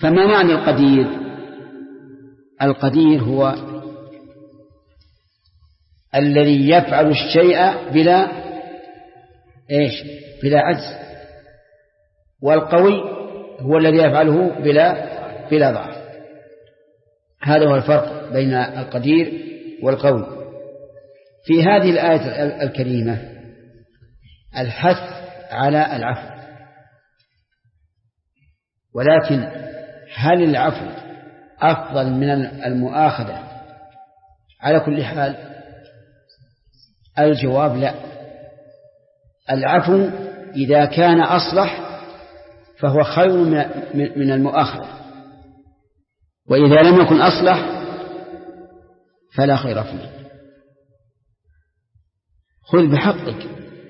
فما معنى القدير؟ القدير هو الذي يفعل الشيء بلا عجز، والقوي هو الذي يفعله بلا ضعف. هذا هو الفرق بين القدير والقوي. في هذه الآية الكريمة الحث على العفو، ولكن هل العفو أفضل من المؤاخذة على كل حال؟ الجواب لا. العفو إذا كان أصلح فهو خير من المؤاخذة، وإذا لم يكن أصلح فلا خير فيه. خذ بحقك.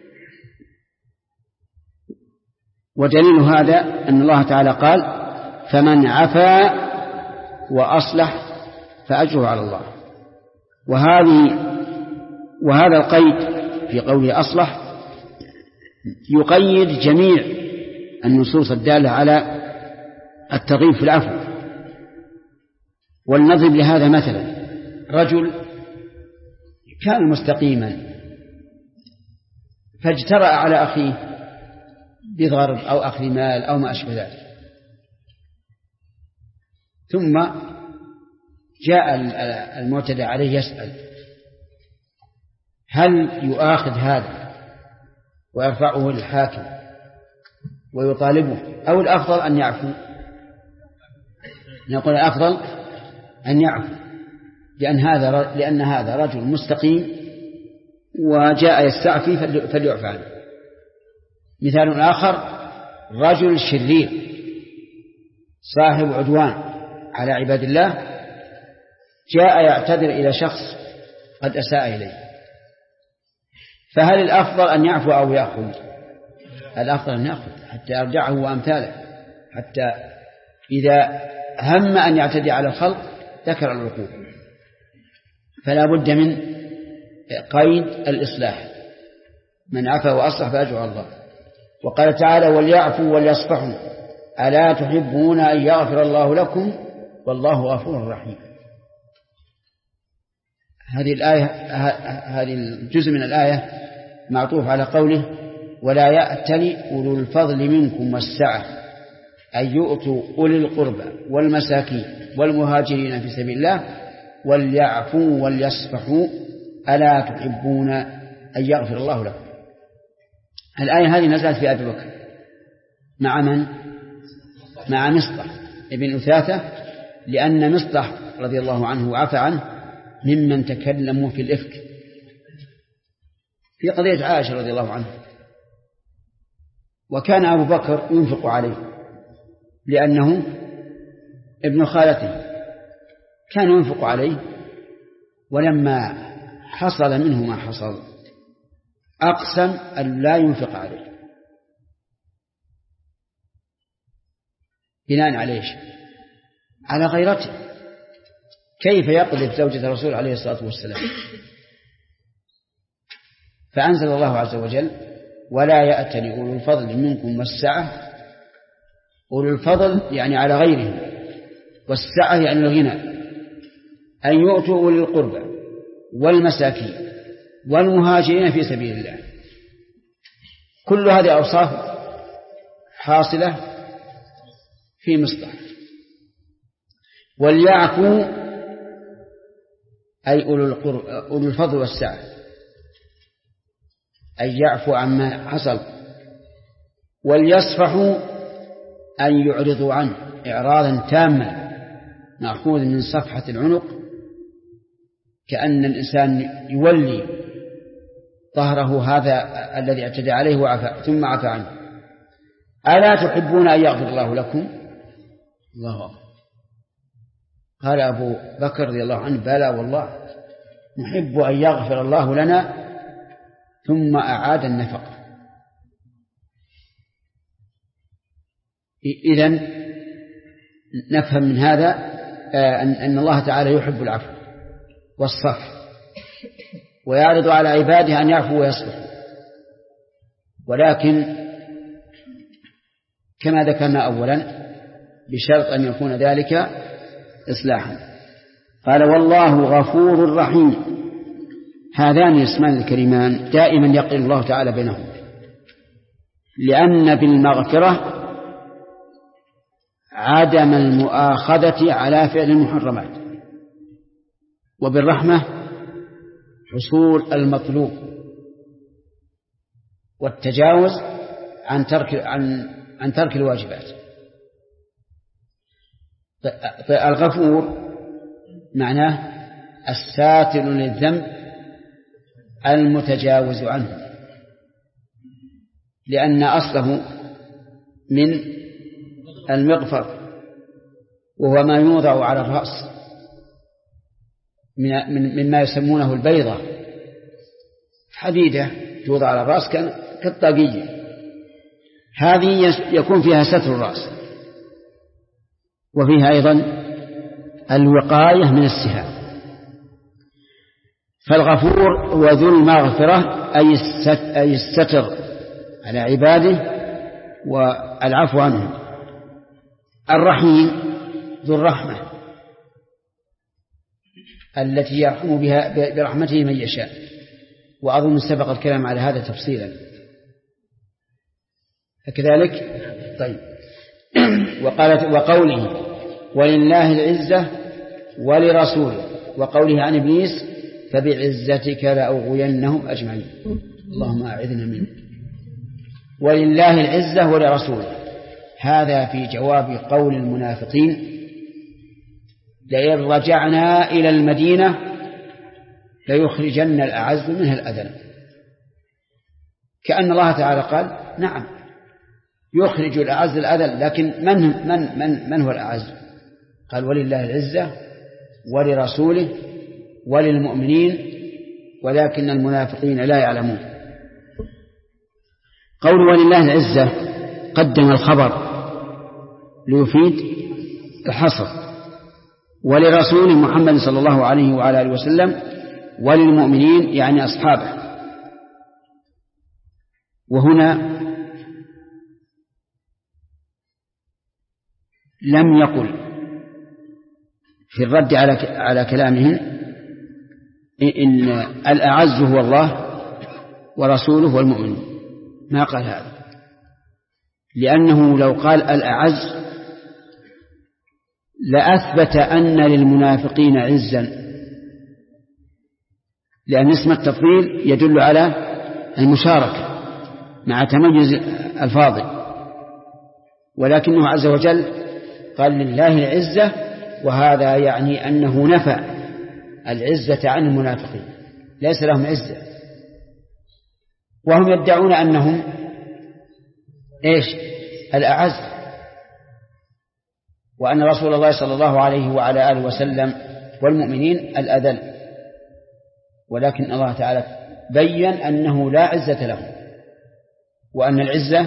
ودليل هذا أن الله تعالى قال: فمن عفا وأصلح فأجره على الله. وهذا القيد في قوله أصلح يقيد جميع النصوص الدالة على الترغيب في العفو. ولنضرب لهذا مثلا: رجل كان مستقيما فاجترأ على أخيه بضرب أو أخذ مال أو ما أشبه ذلك، ثم جاء المعتدى عليه يسأل: هل يؤاخذ هذا ويرفعه للحاكم ويطالبه، أو الأفضل أن يعفو؟ نقول الأفضل أن يعفو، لأن هذا رجل مستقيم وجاء يستعفي فليعفى عنه. مثال آخر: رجل شرير صاحب عدوان على عباد الله جاء يعتذر إلى شخص قد أساء إليه، فهل الأفضل أن يعفو أو يأخذ؟ الأفضل أن يأخذ حتى يرجعه وأمثاله، حتى إذا هم أن يعتدي على الخلق ذكر العقوبة. فلا بد من قيد الإصلاح: من عفا وأصلح فأجره على الله. وقال تعالى: وليعفوا وليصفحوا ألا تحبون أن يغفر الله لكم والله غفور رحيم. هذه الجزء من الآية معطوف على قوله: ولا يأتل أولو الفضل منكم والسعة أن يؤتوا أولي القربى والمساكين والمهاجرين في سبيل الله وليعفوا وليصفحوا ألا تحبون أن يغفر الله لكم. الآية هذه نزلت في أبي بكر مع من؟ مع مصطح ابن أثاثة، لأن مصطح رضي الله عنه وعفى عنه ممن تكلموا في الإفك في قضية عائشة رضي الله عنها. وكان أبو بكر ينفق عليه لأنه ابن خالته، كان ينفق عليه، ولما حصل منه ما حصل أقسم أن لا ينفق عليه بناء عليه على غيرته. كيف يقذف زوجة الرسول عليه الصلاة والسلام؟ فأنزل الله عز وجل: ولا يأتل أولو الفضل منكم والسعة. أولو الفضل يعني على غيرهم، والسعة يعني الغنى، أن يؤتوا أولي القربى والمساكين والمهاجرين في سبيل الله. كل هذه أوصاف حاصلة في مصطلح. وليعفوا أي أولو الفضل والسعة، أن يعفوا عما حصل. وليصفحوا أن يعرضوا عنه إعراضا تاما، مأخوذ من صفحة العنق، كأن الإنسان يولي ظهره هذا الذي اعتدى عليه وعفى ثم عفى عنه. ألا تحبون أن يغفر الله لكم؟ الله أكبر. قال أبو بكر رضي الله عنه: بلى والله نحب أن يغفر الله لنا، ثم أعاد النفقة. إذن نفهم من هذا أن الله تعالى يحب العفو والصفح، ويعرض على عباده أن يعفوا ويصفحوا، ولكن كما ذكرنا أولا بشرط أن يكون ذلك إصلاحا. قال والله غفور رحيم. هذان الاسمان الكريمان دائما يقرن الله تعالى بينهم، لأن بالمغفرة عدم المؤاخذة على فعل المحرمات، وبالرحمة حصول المطلوب والتجاوز عن ترك الواجبات. الغفور معناه الساتر للذنب المتجاوز عنه، لأن أصله من المغفر، وهو ما يوضع على الرأس مما يسمونه البيضة، حديدة توضع على الرأس كالطاقية، هذه يكون فيها ستر الرأس، وفيها أيضا الوقاية من السهام. فالغفور هو ذو المغفرة أي الستر على عباده والعفو عنهم. الرحيم ذو الرحمة التي يرحم بها برحمته من يشاء، وأظن سبق الكلام على هذا تفصيلا كذلك. طيب، وقوله ولله العزة ولرسوله، وقوله عن إبليس فبعزتك لأغوينهم أجمعين. اللهم أعذنا منه. ولله العزة ولرسوله، هذا في جواب قول المنافقين لئن رجعنا إلى المدينة ليخرجن الأعز منها الأذل. كأن الله تعالى قال نعم يخرج الأعز الأذل، لكن من هو الأعز؟ قال ولله العزة ولرسوله وللمؤمنين ولكن المنافقين لا يعلمون. قول ولله العزة قدم الخبر ليفيد الحصر، ولرسول محمد صلى الله عليه وعلى آله وسلم وللمؤمنين يعني أصحابه. وهنا لم يقل في الرد على كلامهم إن الأعز هو الله ورسوله والمؤمنين، ما قال هذا، لأنه لو قال الأعز لأثبت أن للمنافقين عزا، لأن اسم التفضيل يدل على المشاركة مع تميز الفاضل، ولكنه عز وجل قال لله العزة، وهذا يعني أنه نفى العزة عن المنافقين، ليس لهم عزة، وهم يدعون أنهم إيش الأعز، وأن رسول الله صلى الله عليه وعلى آله وسلم والمؤمنين الأذل، ولكن الله تعالى بيّن أنه لا عزة لهم، وأن العزة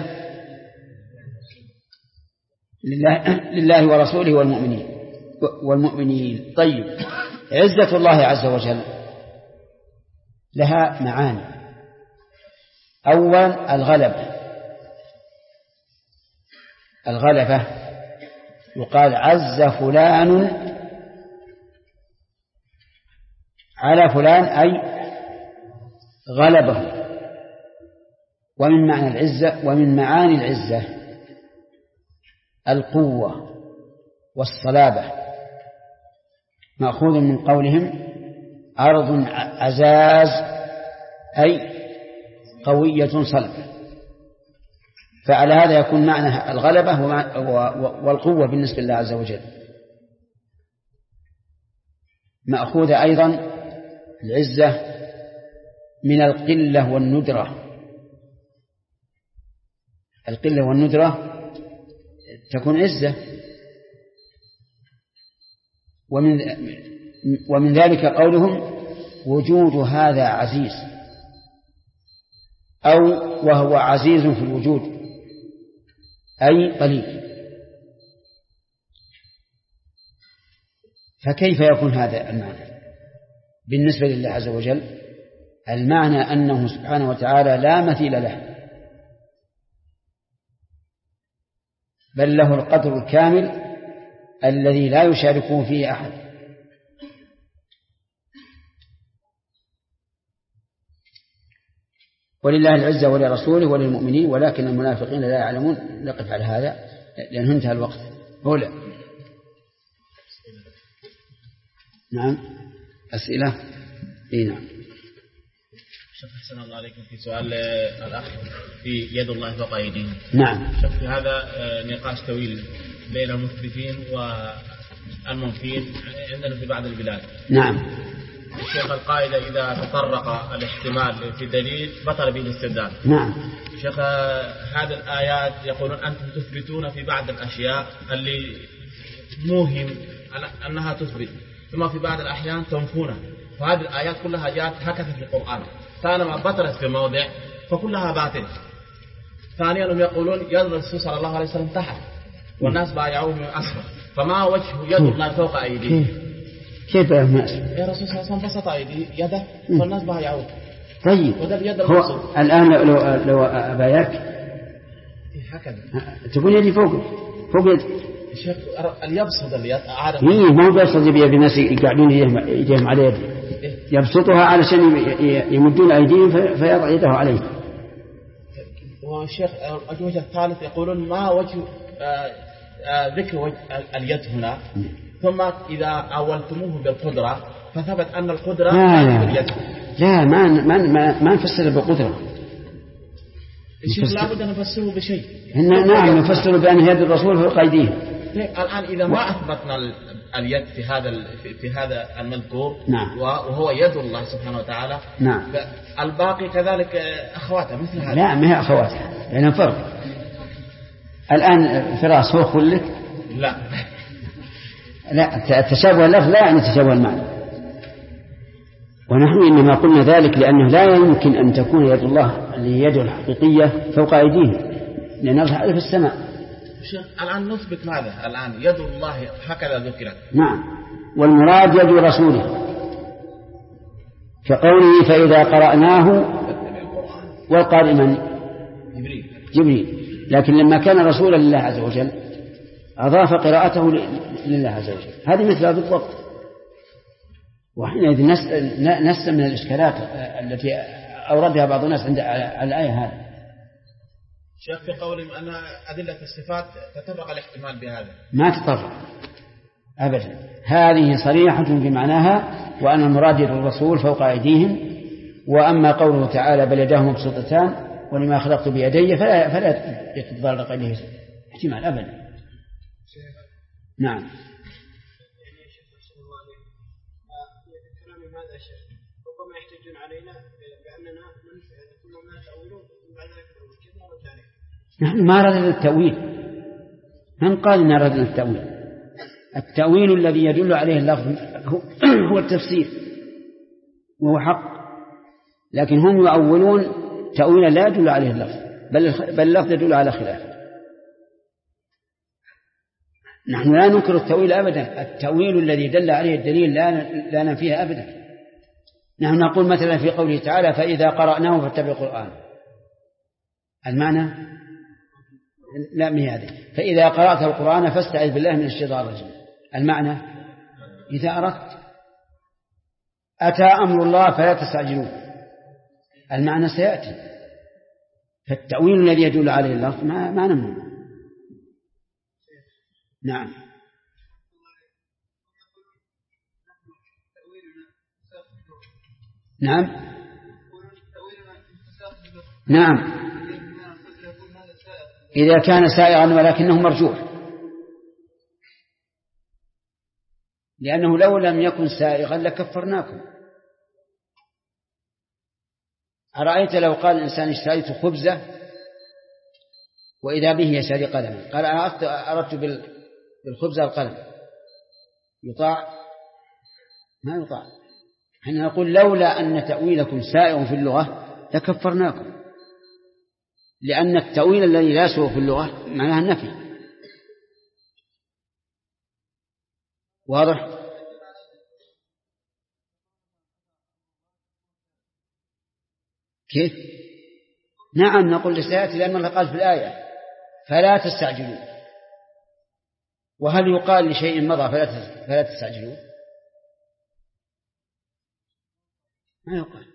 لله ورسوله والمؤمنين. طيب، عزة الله عز وجل لها معاني. أولا الغلبة يقال عز فلان على فلان أي غلبه. ومن معاني العزة القوة والصلابة، مأخوذ من قولهم أرض عزاز أي قوية صلبة، فعلى هذا يكون معنى الغلبة والقوة بالنسبة لله عز وجل. مأخوذ أيضا العزة من القلة والندرة. القلة والندرة تكون عزة. ومن ذلك قولهم وجود هذا عزيز، أو وهو عزيز في الوجود أي قليل. فكيف يكون هذا المعنى بالنسبة لله عز وجل؟ المعنى أنه سبحانه وتعالى لا مثيل له، بل له القدر الكامل الذي لا يشاركه فيه أحد. ولله العزة ولرسوله وللمؤمنين ولكن المنافقين لا يعلمون. نقف على هذا لأنه انتهى الوقت. هولا. نعم أسئلة. نعم. شيخ أحسن الله عليكم. في سؤال الأخ في يد الله فوق أيديهم. نعم. شيخ في هذا نقاش طويل بين المثبتين والمنفين عندنا في بعض البلاد. نعم. الشيخ القاعدة إذا تطرق الاحتمال في دليل بطل به الاستدلال. نعم. شيخ هذه الآيات يقولون أنتم تثبتون في بعض الأشياء اللي موهم أنها تثبت، ثم في بعض الأحيان تنفونها، فهذه الآيات كلها جاءت هكذا في القرآن، طالما بطلت في موضع فكلها باطل. ثانيا هم يقولون يد الرسول صلى الله عليه وسلم تحت والناس بايعوه من أسفل، فما وجه يد الله فوق أيديهم؟ كيف يا الناس؟ يا رسول صلى الله عليه وسلم بسط يده فالناس بايعوه. طيب هو الآن لو أبايعك هكذا تقول يدي فوق يد الشيخ اليبسط اليد عارف ما هو بيبسط بيد الناس يقعدون يديهم على يده، يبسطها علشان يمدون أيديهم فيضع يده عليه. والشيخ الوجه الثالث يقولون ما وجه ذكر وجه اليد هنا، ثم إذا أولتموه بالقدرة فثبت أن القدرة باليد. لا ما نفسر بالقدرة. الشيخ لابد أن نفسره بشيء. نعم نفسره بأن يد الرسول فوق أيديهم. الآن إذا ما أثبتنا اليد في هذا المذكور، نعم، وهو يد الله سبحانه وتعالى، نعم، الباقي كذلك أخواتها مثل هذا. لا ما هي أخواتها لأنها فرق. الآن فراس هو خلك؟ لا تشابه اللفظ لا يعني تشابه المعنى، ونحن إنما قلنا ذلك لأنه لا يمكن أن تكون يد الله اللي يده الحقيقية فوق أيديهم لأن الله في السماء. الآن نثبت ماذا؟ الآن يد الله هكذا ذكرت. نعم، والمراد يد رسوله كقوله فإذا قرأناه، والقارئ من؟ جبريل. لكن لما كان رسولا لله عز وجل أضاف قراءته لله عز وجل، هذه مثلها بالضبط. وحينئذ نسلم من الإشكالات التي أوردها بعض الناس عند الآية هذه. شيخ في قولهم أن أدلة الصفات تتفق الاحتمال بهذا، ما تتفق أبدا، هذه صريحة في معناها، وأن المراد الرسول فوق أيديهم. وأما قوله تعالى بل يداه مبسوطتان ولما خلقت بيدي فلا يتطرق إليه احتمال أبدا. نعم. ربما يحتجون علينا بأننا كل ما تأولون بعد ذلك نحن ما ردنا التأويل، من قال إن ردنا التأويل؟ التأويل الذي يدل عليه اللفظ هو التفسير وهو حق، لكن هم يؤولون تأويلا لا يدل عليه اللفظ، بل اللفظ يدل على خلافه. نحن لا ننكر التأويل أبدا، التأويل الذي دل عليه الدليل لا ننفيه أبدا. نحن نقول مثلا في قوله تعالى فإذا قرأناه فاتبع القرآن، المعنى لا من هذه فإذا قرأت القرآن فاستعذ بالله من الشيطان الرجيم، المعنى إذا أردت أتى أمر الله فلا تستعجلوه، المعنى سيأتي. فالتأويل الذي يدل عليه اللفظ ما نمنع. نعم. نعم إذا كان سائغا ولكنه مرجوح، لأنه لو لم يكن سائغا لكفرناكم. أرأيت لو قال الإنسان اشتريت خبزة وإذا به يشتري قلما، قال أنا أردت بالخبزة القلم، يطاع؟ ما يطاع. حين نقول لولا أن تأويلكم سائغ في اللغة لكفرناكم، لأن التأويل الذي لا يسوغ في اللغة معناها النفي. واضح؟ كيف؟ نعم نقول لسيأتي، لأن الله قال في الآية فلا تستعجلوا. وهل يقال لشيء مضى فلا تستعجلوه؟ ما يقال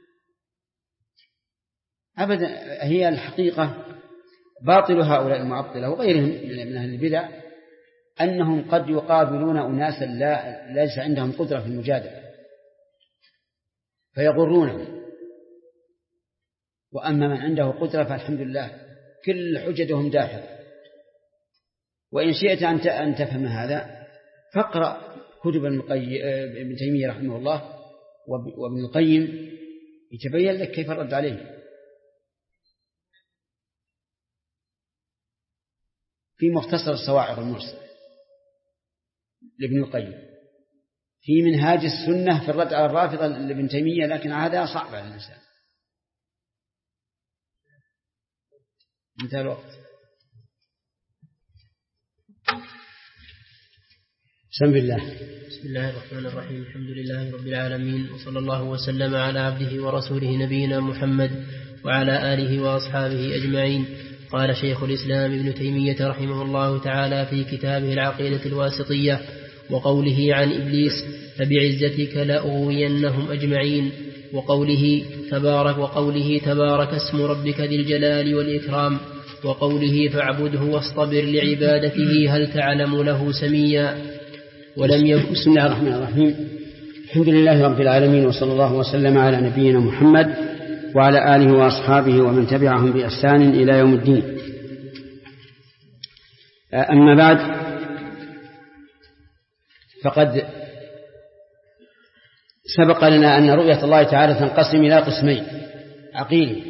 أبدا. هي الحقيقة باطل هؤلاء المعطلة وغيرهم من أهل البدع أنهم قد يقابلون أناسا ليس عندهم قدرة في المجادلة فيغرونهم، وأما من عنده قدرة فالحمد لله كل حجتهم داحضة. وإن شئت أن تفهم هذا فاقرأ كتب ابن تيمية رحمه الله وابن القيم يتبين لك كيف الرد عليه. في مختصر الصواعق المرسل لابن القيم، في منهاج السنة في الرد على الرافضة لابن تيمية، لكن هذا صعب على الإنسان. انتهى الوقت. بسم الله الرحمن الرحيم. الحمد لله رب العالمين، وصلى الله وسلم على عبده ورسوله نبينا محمد وعلى آله وأصحابه أجمعين. قال شيخ الإسلام ابن تيمية رحمه الله تعالى في كتابه العقيدة الواسطية: وقوله عن إبليس: فبعزتك لأغوينهم أجمعين. وقوله تبارك اسم ربك ذي الجلال والإكرام. وقوله فاعبده واصطبر لعبادته هل تعلم له سميا. بسم الله الرحمن الرحيم. الحمد لله رب العالمين، وصلى الله وسلم على نبينا محمد وعلى آله وأصحابه ومن تبعهم بإحسان إلى يوم الدين. أما بعد، فقد سبق لنا أن رؤية الله تعالى تنقسم إلى قسمين: عقيل،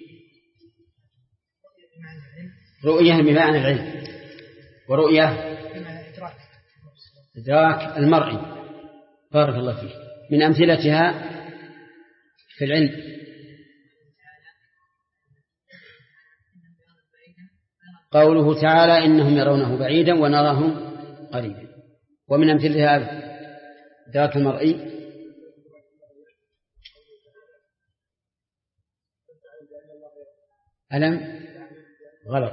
رؤية بمعنى العلم، ورؤية إدراك المرئي. بارك الله فيك. من أمثلتها في العلم قوله تعالى: إنهم يرونه بعيدا ونراه قريبا. ومن أمثلتها إدراك المرئي ألم غلط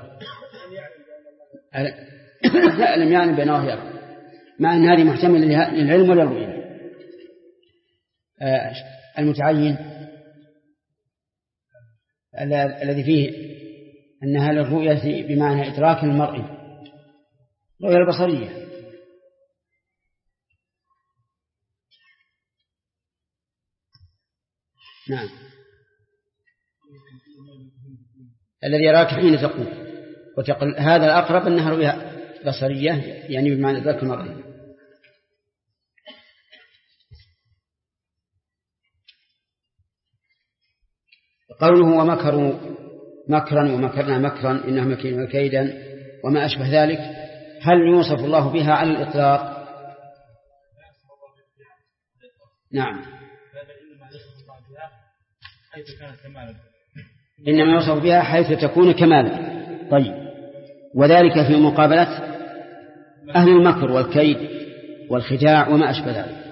ألم يعني بأنه يرى، مع أن هذه محتملة للعلم ولا الرؤية. المتعين الذي فيه أنها للرؤية بمعنى إدراك المرئي، الرؤية البصرية. نعم، الذي يراك حين تقول هذا الأقرب أنها رؤية بصرية، يعني بمعنى إدراك المرئي. قوله ومكروا مكرا ومكرنا مكرا إنهم يكيدون كيدا وما أشبه ذلك، هل يوصف الله بها على الإطلاق؟ نعم، إنما يوصف بها حيث تكون كمالا. طيب، وذلك في مقابلة أهل المكر والكيد والخداع وما أشبه ذلك.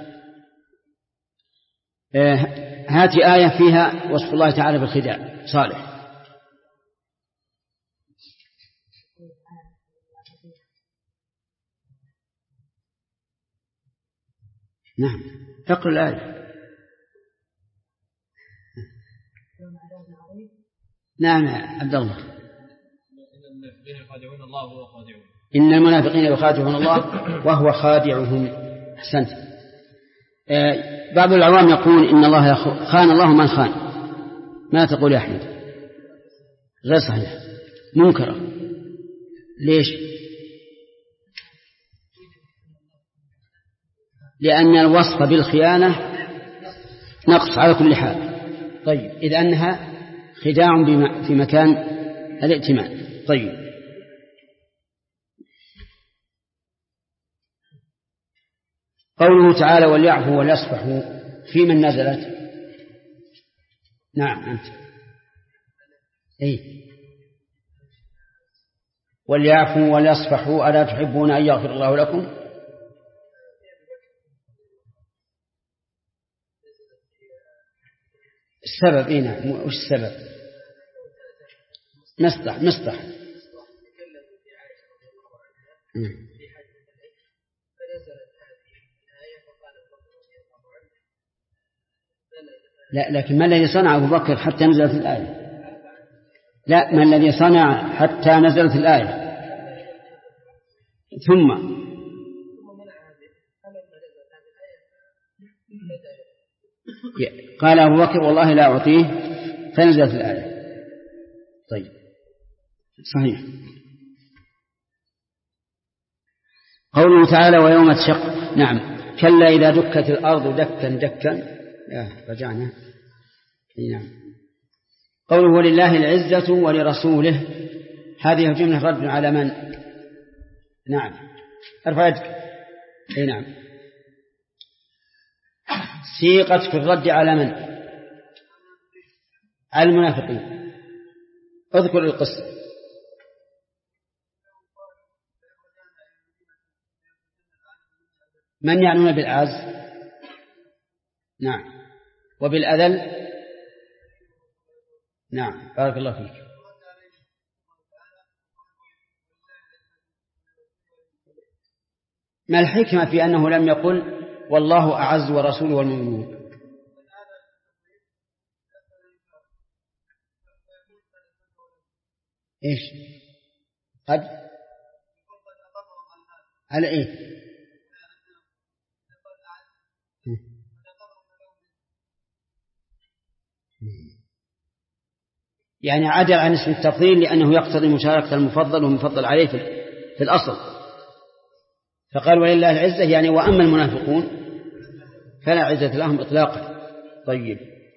هذه آية فيها وصف الله تعالى بالخداع. صالح. نعم، اقرأ الآية. نعم عبد الله. إن المنافقين يخادعون الله وهو خادعهم. أحسنت. بعض العوام يقول إن الله خان الله من خان. ما تقول يا أحمد؟ غير صحيح، منكرة. ليش؟ لأن الوصف بالخيانة نقص على كل حال. طيب، إذ أنها خداع في مكان الائتمان. طيب، قوله تعالى وليعفوا وليصفحوا في من نزلت؟ نعم أنت. وليعفوا وليصفحوا ألا تحبون أن يغفر الله لكم؟ السبب نعم. وش السبب؟ مصطح. لا، لكن ما الذي صنع أبو بكر حتى نزلت الآية؟ لا، ما الذي صنع حتى نزلت الآية؟ ثم قال أبو بكر والله لا أعطيه فنزلت الآية. طيب صحيح. قوله تعالى ويوم تشق، نعم، كلا إذا دكت الأرض دكا دكا، رجعنا. نعم. قوله ولله العزة ولرسوله، هذه جملة رد على من؟ نعم، ارفع يدك. نعم، سيقت في الرد على من؟ على المنافقين. اذكر القصة. من يعنون بالعز؟ نعم. وبالأذل؟ نعم، بارك الله فيك. ما الحكمة في أنه لم يقل والله أعز ورسوله والمؤمنون؟ إيش قد على إيه؟ يعني عدل عن اسم التفضيل لأنه يقتضي مشاركة المفضل والمفضل عليه في الأصل، فقال ولله العزة يعني وأما المنافقون فلا عزة لهم إطلاقا. طيب،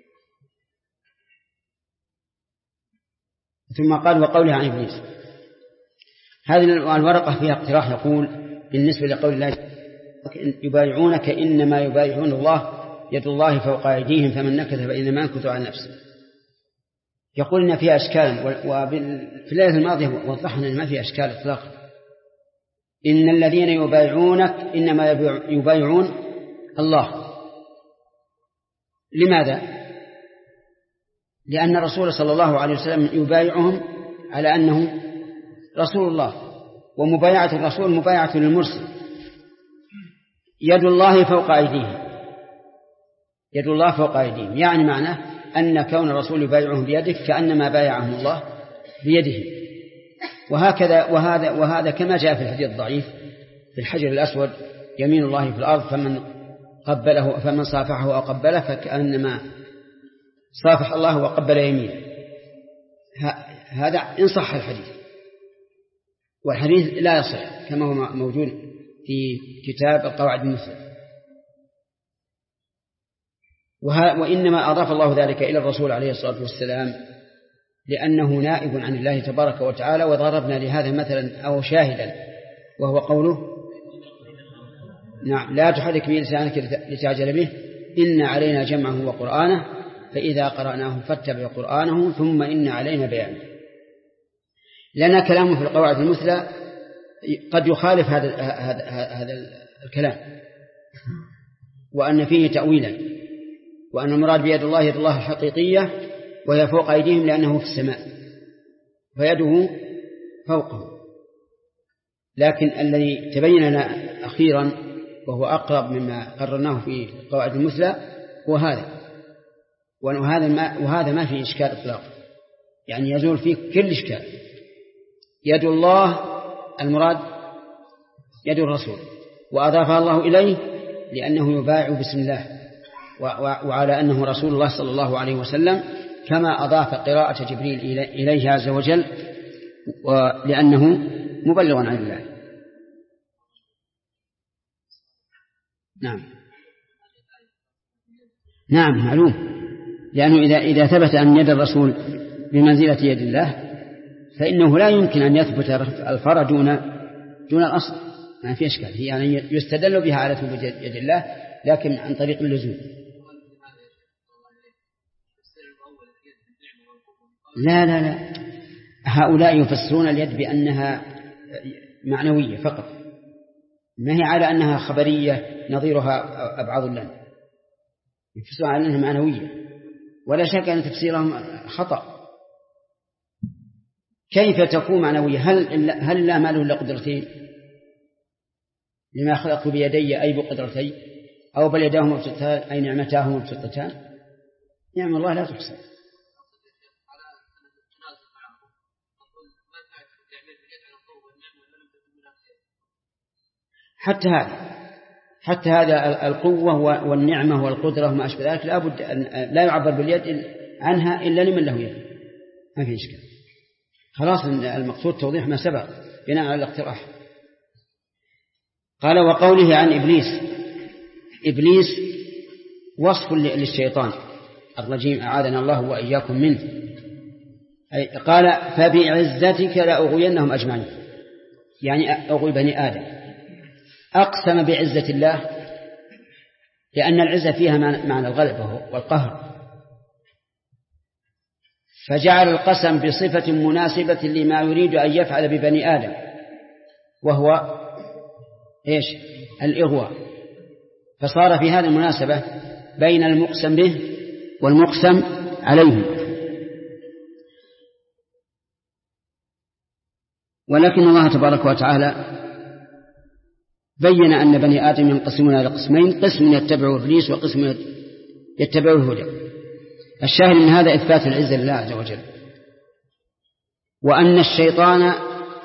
ثم قال وقولها عن إبليس. هذه الورقة فيها اقتراح، يقول بالنسبة لقول الله يبايعونك إنما يبايعون الله يد الله فوق أيديهم فمن نكث فإنما ينكث على نفسه. يقول إن فيها أشكال، وفي الليلة الماضية وضحنا أن ما فيها أشكال إطلاقا. إن الذين يبايعونك إنما يبايعون الله. لماذا؟ لأن الرسول صلى الله عليه وسلم يبايعهم على أنه رسول الله، ومبايعة الرسول مبايعة للمرسل. يد الله فوق أيديهم، يد الله فوق أيديهم، يعني معناه أن كون الرسول يبايعهم بيده كأنما بايعهم الله بيده. وهذا كما جاء في الحديث الضعيف في الحجر الأسود يمين الله في الأرض فمن صافحه أو قبله فكأنما صافح الله وقبل يمينه. هذا إن صح الحديث، والحديث لا يصح كما هو موجود في كتاب القواعد المثلى. وإنما أضاف الله ذلك إلى الرسول عليه الصلاة والسلام لأنه نائب عن الله تبارك وتعالى. وضربنا لهذا مثلا أو شاهدا وهو قوله نعم لا تحرك به لسانك لتعجل به إن علينا جمعه وقرآنه فإذا قرأناه فاتبع قرآنه ثم إن علينا بيانه. لنا كلام في القواعد المثلى قد يخالف هذا الكلام، وأن فيه تأويلا، وأن المراد بيد الله يد الله الحقيقية وهي فوق أيديهم لأنه في السماء فيده فوقه. لكن الذي تبين لنا أخيرا وهو أقرب مما قررناه في القواعد المثلى هو هذا، وهذا ما فيه إشكال إطلاقا، يعني يزول فيه كل إشكال. يد الله المراد يد الرسول، وأضافها الله إليه لأنه يبايع بسم الله وعلى أنه رسول الله صلى الله عليه وسلم، كما أضاف قراءة جبريل إليه عز وجل ولأنه مبلغ عن الله. نعم معلوم، لأنه إذا ثبت أن يد الرسول بمنزلة يد الله فإنه لا يمكن أن يثبت الفرع دون الأصل، ما في إشكال. هي يعني يستدل بها على ثبوت يد الله لكن عن طريق اللزوم. لا لا لا، هؤلاء يفسرون اليد بأنها معنوية فقط، ما هي على أنها خبرية نظيرها أبعض اللام، يفسرون على أنها معنوية، ولا شك أن تفسيرهم خطأ. كيف تكون معنوية؟ هل لا مال إلا قدرتين؟ لما خلقت بيدي أي بقدرتين، أو بل يداه مبسوطتان أي نعمتاه مبسوطتان؟ نعم الله لا تحصى. حتى هذا القوة والنعمة والقدرة وما أشبه ذلك لابد أن لا يعبر باليد عنها إلا لمن له يد، ما في إشكال. خلاص المقصود توضيح ما سبق بناء على الاقتراح. قال وقوله عن إبليس وصف للشيطان الرجيم أعاذنا الله وإياكم منه. قال فبعزتك لأغوينهم أجمعين، يعني أغوي بني آدم. أقسم بعزة الله لأن العزة فيها معنى الغلبة والقهر، فجعل القسم بصفة مناسبة لما يريد أن يفعل ببني آدم، وهو إيش؟ الإغواء. فصار في هذه المناسبة بين المقسم به والمقسم عليه. ولكن الله تبارك وتعالى بين أن بني آدم ينقسمون إلى قسمين، قسم يتبع إبليس وقسم يتبع الهدى. الشاهد من هذا إثبات العزة لله عز وجل، وأن الشيطان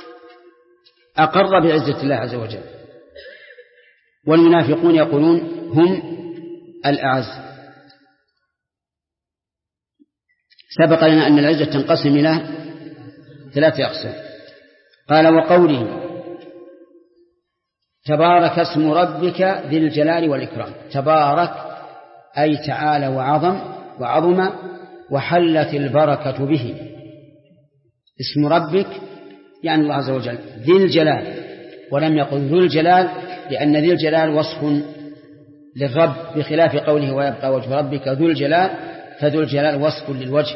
أقر بعزة الله عز وجل، والمنافقون يقولون هم الأعز. سبق لنا أن العزة تنقسم إلى 3 أقسام. قال وقوله تبارك اسم ربك ذي الجلال والإكرام. تبارك أي تعالى وعظم وحلت البركة به. اسم ربك يعني الله عز وجل ذي الجلال، ولم يقل ذو الجلال، لأن ذي الجلال وصف للرب بخلاف قوله ويبقى وجه ربك ذو الجلال، فذو الجلال وصف للوجه.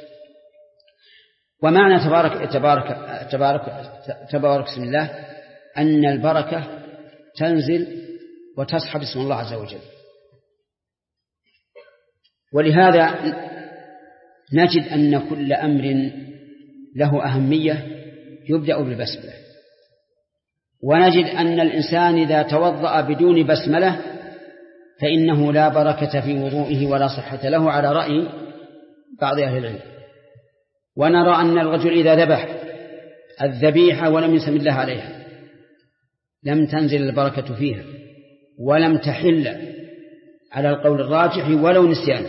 ومعنى تبارك اسم الله أن البركة تنزل وتصحب اسم الله عز وجل. ولهذا نجد أن كل أمر له أهمية يبدأ بالبسملة، ونجد أن الإنسان إذا توضأ بدون بسملة فإنه لا بركة في وضوئه ولا صحة له على رأي بعض أهل العلم. ونرى أن الرجل إذا ذبح الذبيحة ولم يسم الله عليها لم تنزل البركة فيها ولم تحل على القول الراجح ولو نسيان،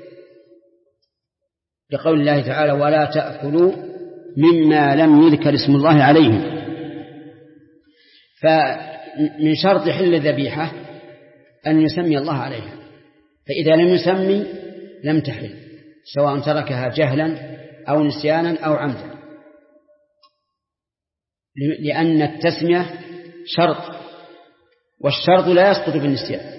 لقول الله تعالى ولا تأكلوا مما لم يذكر اسم الله عليه. فمن شرط حل الذبيحة أن يسمي الله عليها، فإذا لم يسمي لم تحل، سواء تركها جهلا أو نسيانا أو عمدا، لأن التسمية شرط، والشرط لا يسقط بالنسيان.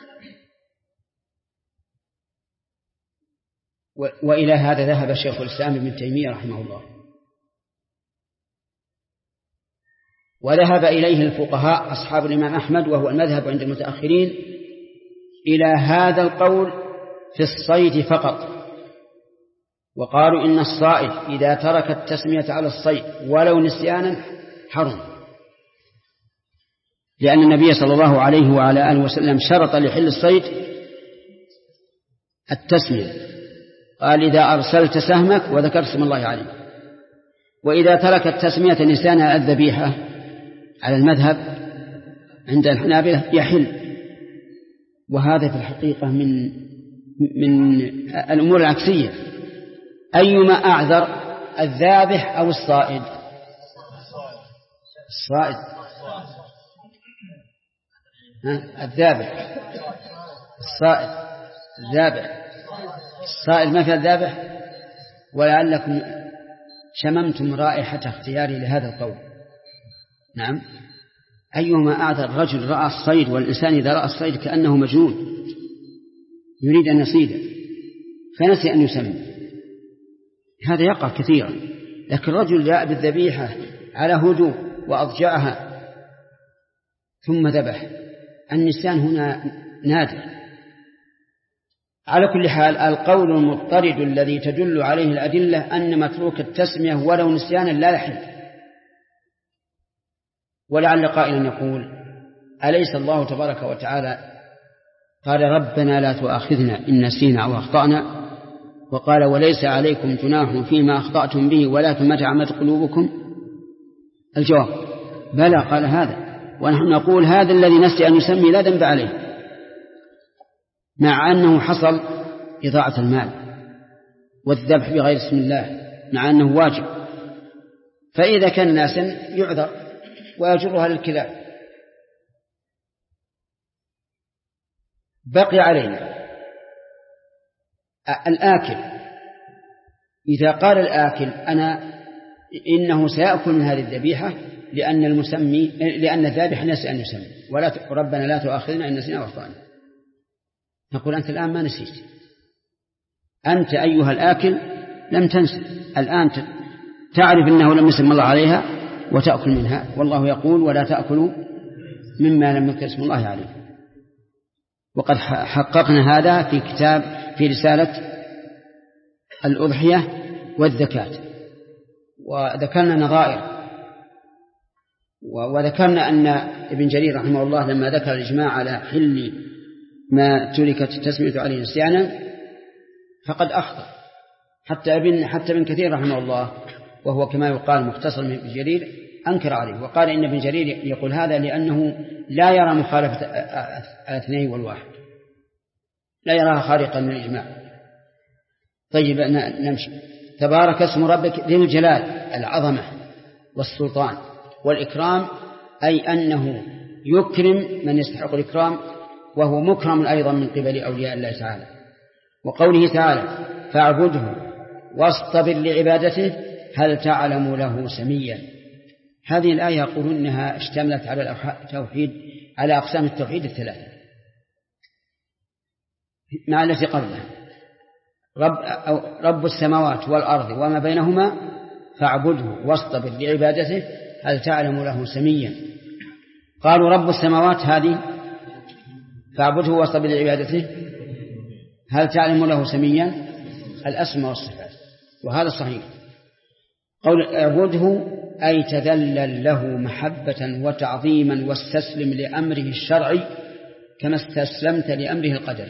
وإلى هذا ذهب شيخ الإسلام ابن تيمية رحمه الله، وذهب إليه الفقهاء أصحاب الإمام أحمد وهو المذهب عند المتأخرين إلى هذا القول في الصيد فقط. وقالوا إن الصائد إذا ترك التسمية على الصيد ولو نسيانا حرم، لأن النبي صلى الله عليه وعلى آله وسلم شرط لحل الصيد التسمية، قال إذا أرسلت سهمك وذكرت اسم الله عليه. وإذا ترك التسمية نسيانا على الذبيحة على المذهب عند الحنابلة يحل. وهذا في الحقيقة من الأمور العكسية. أيما أعذر الذابح أو الصائد؟ الصائد. الذابح الصائد الذابح الصائد ما في الذابح. ولعلكم شممتم رائحة اختياري لهذا القول. نعم، أيهما أعذر؟ رجل رأى الصيد، والإنسان إذا رأى الصيد كأنه مجنون يريد أن يصيده فنسي أن يسمي، هذا يقع كثيرا. لكن رجل جاء بالذبيحة على هدوء وأضجعها ثم ذبح، النسيان هنا نادر. على كل حال القول المضطرد الذي تدل عليه الأدلة أن متروك التسمية ولو نسيانا لا يحل. ولعل قائلا يقول أليس الله تبارك وتعالى قال ربنا لا تؤاخذنا إن نسينا أو أخطأنا؟ وقال وليس عليكم جناح فيما أخطأتم به ولكن ما تعمدت قلوبكم؟ الجواب بلى، قال هذا، ونحن نقول هذا الذي نسي أن يسمي لا ذنب عليه، مع أنه حصل إضاعة المال والذبح بغير اسم الله، مع أنه واجب. فإذا كان ناسا يعذر ويجرها للكلاب. بقي علينا الآكل. إذا قال الآكل أنا إنه سيأكل من هذه الذبيحة لأن الذابح نسي أن يسمي، ربنا لا تؤاخذنا إن نسينا وأخطأنا، نقول أنت الآن ما نسيت، أنت أيها الآكل لم تنسى، الآن تعرف أنه لم يسم الله عليها وتأكل منها، والله يقول ولا تأكلوا مما لم يذكر اسم الله عليه. وقد حققنا هذا في رسالة الأضحية والزكاة، وذكرنا نظائر، وذكرنا أن ابن جرير رحمه الله لما ذكر الإجماع على حل ما تركت التسمية عليه نسيانا فقد أخطأ، حتى ابن كثير رحمه الله وهو كما يقال مختصر من ابن جرير أنكر عليه، وقال إن ابن جرير يقول هذا لأنه لا يرى مخالفة الاثنين والواحد، لا يراها خارقا من الإجماع. طيب نمشي. تبارك اسم ربك ذي الجلال، العظمة والسلطان والإكرام، أي أنه يكرم من يستحق الإكرام، وهو مكرم أيضا من قبل أولياء الله تعالى. وقوله تعالى فاعبده واصطبر لعبادته هل تعلم له سميا. هذه الآية يقولون أنها اشتملت على التوحيد، على أقسام التوحيد الثلاثة مع التي قبلها، رب السماوات والأرض وما بينهما فاعبده واصطبر لعبادته هل تعلم له سميا. قالوا رب السماوات هذه فاعبده واصطبر لعبادته هل تعلم له سميا، الأسماء والصفات، وهذا صحيح. قول اعبده أي تذلل له محبة وتعظيما واستسلم لأمره الشرعي كما استسلمت لأمره القدري،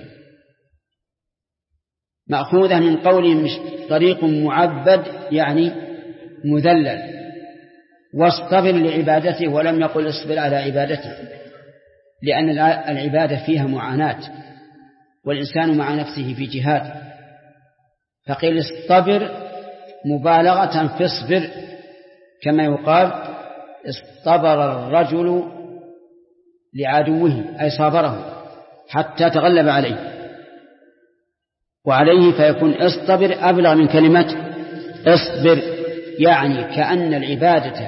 مأخوذة من قولهم طريق معبد يعني مذلل، واصطبر لعبادته ولم يقل اصبر على عبادته، لأن العبادة فيها معاناة والإنسان مع نفسه في جهاد، فقيل اصطبر مبالغة في اصبر، كما يقال اصطبر الرجل لعدوه أي صابره حتى تغلب عليه، وعليه فيكون اصطبر أبلغ من كلمة اصبر، يعني كأن العبادة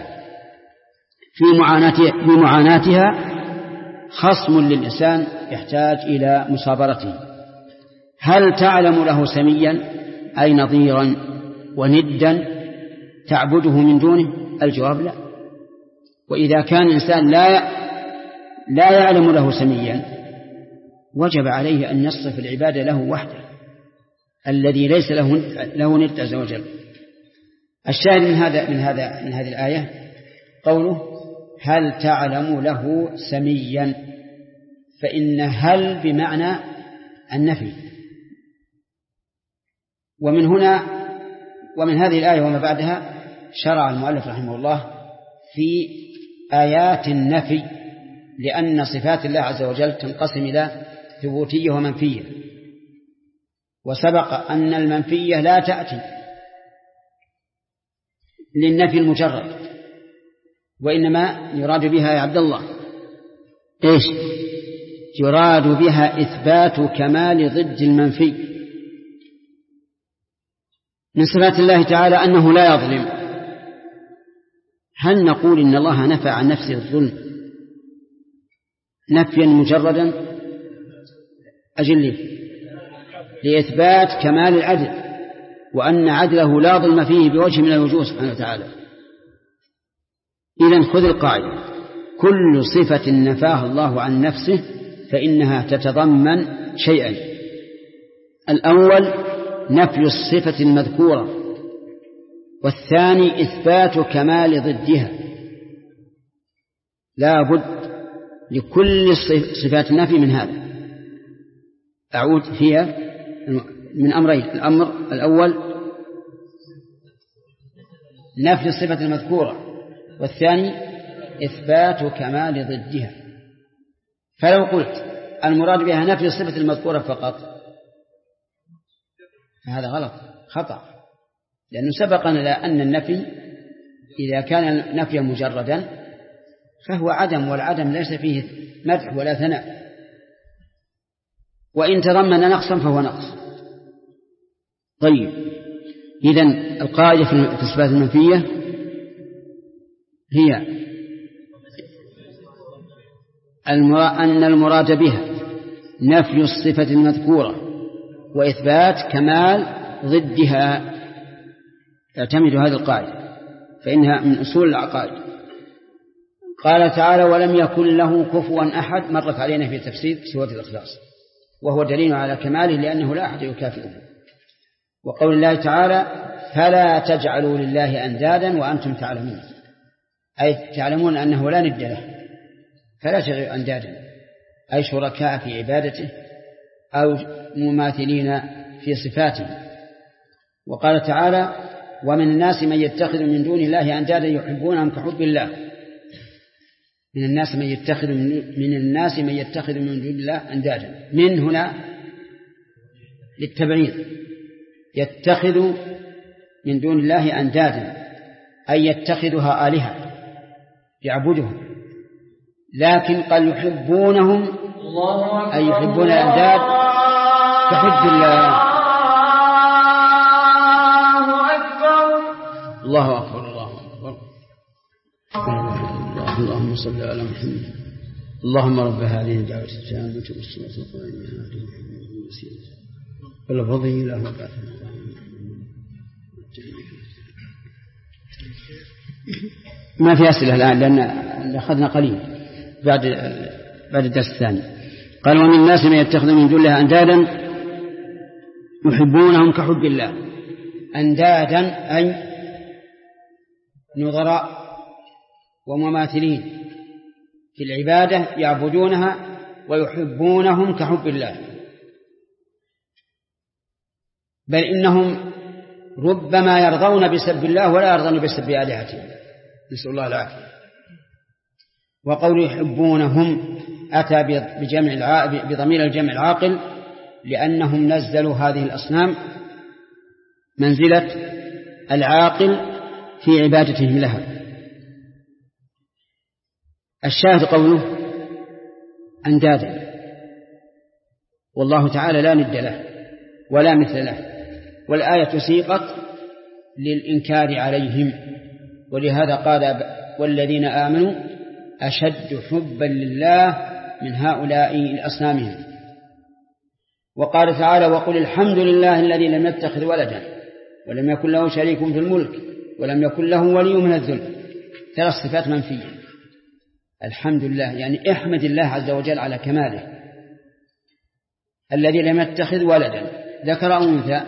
في معاناتها خصم للإنسان يحتاج إلى مصابرته. هل تعلم له سميا أي نظيرا وندا تعبده من دونه؟ الجواب لا. وإذا كان الإنسان لا يعلم له سميا وجب عليه أن يصف العبادة له وحده الذي ليس له ند عز وجل. الشاهد من هذه الآية قوله هل تعلم له سميا، فإن هل بمعنى النفي. ومن هنا ومن هذه الآية وما بعدها شرع المؤلف رحمه الله في آيات النفي، لأن صفات الله عز وجل تنقسم إلى ثبوتية ومنفية، وسبق أن المنفية لا تأتي للنفي المجرد، وإنما يراد بها يا عبد الله إيش؟ يراد بها إثبات كمال ضد المنفي. من صفات الله تعالى أنه لا يظلم. هل نقول إن الله نفى عن نفسه الظلم نفيا مجردا؟ أجل لإثبات كمال العدل، وأن عدله لا ظلم فيه بوجه من الوجوه سبحانه وتعالى. إذن خذ القاعدة: كل صفة نفاها الله عن نفسه فإنها تتضمن شيئا. الأول نفي الصفة المذكورة، والثاني إثبات كمال ضدها. لا بد لكل صفات النفي من هذا. أعود فيها من أمرين: الأمر الأول نفي الصفة المذكورة، والثاني إثبات كمال ضدها. فلو قلت المراد بها نفي الصفة المذكورة فقط فهذا غلط خطأ، لأنه سبقنا أن النفي إذا كان نفيا مجردا فهو عدم، والعدم ليس فيه مدح ولا ثناء، وإن تضمن نقصا فهو نقص. طيب، إذن القاعدة في الصفات المنفية هي أن المراد بها نفي الصفة المذكورة وإثبات كمال ضدها. اعتمد هذه القاعدة فإنها من أصول العقائد. قال تعالى: ولم يكن له كفوا أحد، مرت علينا في تفسير سورة الإخلاص، وهو دليل على كماله لأنه لا أحد يكافئه. وقول الله تعالى: فلا تجعلوا لله أندادا وأنتم تعلمون، أي تعلمون أنه لا ند له، فلا تجعلوا أندادا أي شركاء في عبادته أو مماثلين في صفاته. وقال تعالى: ومن الناس من يتخذ من دون الله أندادا يحبونهم كحب الله. من الناس من يتخذ من دون الله أندادا، من هنا للتبعيض، يتخذ من دون الله أندادا أي يتخذها آلهة يعبدهم، لكن قال يحبونهم أي يحبون الأنداد كحب الله. الله أكبر الله أكبر. اللهم صل على محمد. اللهم رب هذه الدعوة التامة والصلاة القائمة والفضيلة والعافية. ما في أسئلة الآن لأن أخذنا قليل بعد الدرس الثاني. قال: ومن الناس من يتخذ من دون الله أندادا يحبونهم كحب الله. أندادا أي نظراء ومماثلين في العبادة يعبدونها ويحبونهم كحب الله، بل إنهم ربما يرضون بسب الله ولا يرضون بسب آلهتهم، نسأل الله العافية. وقول يحبونهم أتى بضمير الجمع العاقل، لأنهم نزلوا هذه الأصنام منزلة العاقل في عبادتهم لها. الشاهد قوله أندادا، والله تعالى لا ند له ولا مثل له، والآية سيقت للإنكار عليهم، ولهذا قال: والذين آمنوا أشد حبا لله من هؤلاء الأصنامهم. وقال تعالى: وقل الحمد لله الذي لم يتخذ ولدا ولم يكن له شريك في الملك ولم يكن له ولي من الذل. 3 صفات منفية. الحمد لله يعني احمد الله عز وجل على كماله. الذي لم يتخذ ولدا، ذكر أو أنثى،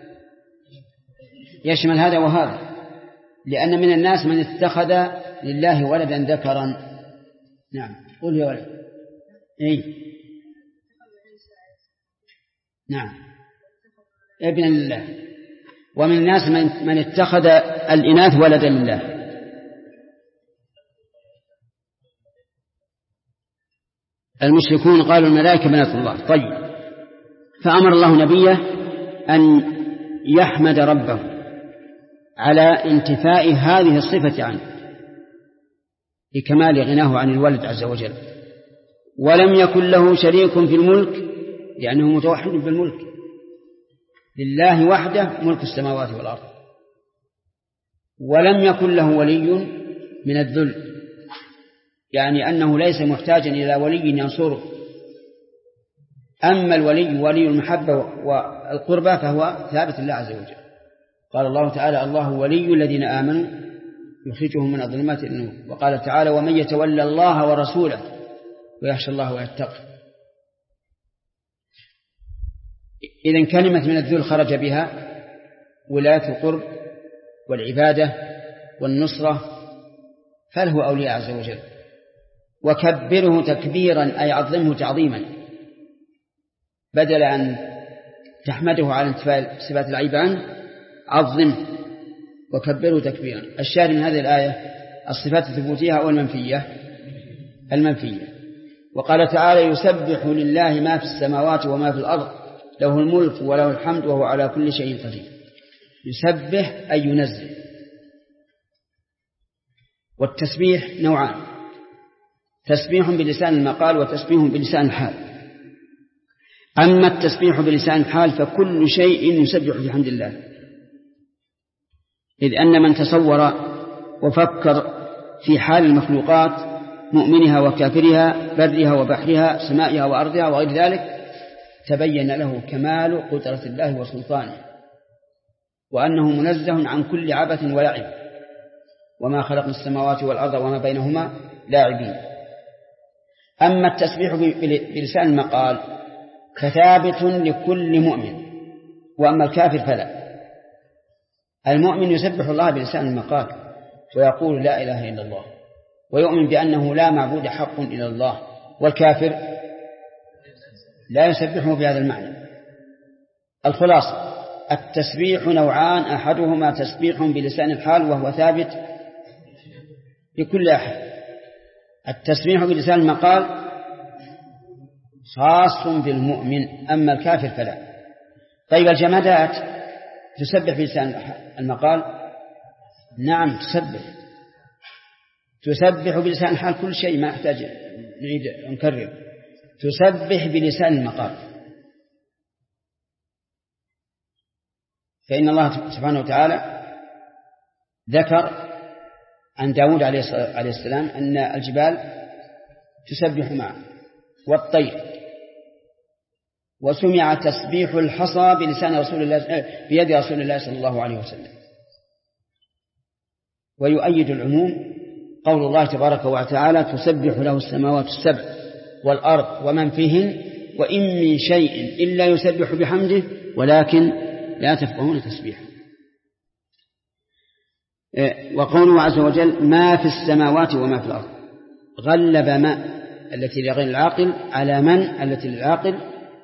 يشمل هذا وهذا، لأن من الناس من اتخذ لله ولدا ذكرا. نعم، قل يا ولد. نعم، ابن الله. ومن الناس من اتخذ الإناث ولدا لله. المشركون قالوا الملائكة بنات الله. طيب، فأمر الله نبيه أن يحمد ربه على انتفاء هذه الصفة عنه لكمال غناه عن الولد عز وجل. ولم يكن له شريك في الملك لأنه متوحد بالملك، لله وحده ملك السماوات والأرض. ولم يكن له ولي من الذل، يعني أنه ليس محتاجا إلى ولي ينصره. أما الولي ولي المحبة والقربة فهو ثابت الله عز وجل. قال الله تعالى: الله ولي الذين آمنوا يخرجهم من الظلمات إلى النور. وقال تعالى: ومن يتولى الله ورسوله ويخشى الله ويتقى. إذن كلمة من الذل خرج بها ولاية القرب والعبادة والنصرة، فله أولياء عز وجل. وكبره تكبيرا أي عظمه تعظيما، بدل أن تحمده على انتفاء صفات العيب عنه عظمه وكبره تكبيرا. الشاهد من هذه الآية الصفات الثبوتية أو المنفية؟ المنفية. وقال تعالى يسبح لله ما في السماوات وما في الأرض له الملك وله الحمد وهو على كل شيء قدير. يسبح أي ينزل. والتسبيح نوعان: تسبيح بلسان المقال وتسبيح بلسان الحال. أما التسبيح بلسان الحال فكل شيء يسبح بحمد الله، إذ أن من تصور وفكر في حال المخلوقات مؤمنها وكافرها برها وبحرها سمائها وأرضها وغير ذلك تبين له كمال قدرة الله وسلطانه، وأنه منزه عن كل عبث ولعب، وما خلقنا السماوات والأرض وما بينهما لاعبين. أما التسبيح بلسان المقال فثابت لكل مؤمن، وأما الكافر فلا. المؤمن يسبح الله بلسان المقال ويقول لا إله إلا الله ويؤمن بأنه لا معبود حق إلا الله، والكافر لا يسبحه بهذا المعنى. الخلاصة التسبيح نوعان: أحدهما تسبيح بلسان الحال وهو ثابت لكل أحد. التسبيح بلسان المقال خاص بالمؤمن، أما الكافر فلا. طيب الجمادات تسبح بلسان المقال؟ نعم تسبح بلسان الحال كل شيء، ما أحتاج نريد نكرر. تسبح بلسان المقال، فإن الله سبحانه وتعالى ذكر عن داود عليه السلام أن الجبال تسبح معه والطير، وسمع تسبيح الحصى بلسان رسول الله بيد رسول الله صلى الله عليه وسلم. ويؤيد العموم قول الله تبارك وتعالى تسبح له السماوات السبع والأرض ومن فيهن وإن من شيء إلا يسبح بحمده ولكن لا تفقهون تسبيحه. وقوله عز وجل ما في السماوات وما في الأرض، غلب ما التي لغير العاقل على من التي للعاقل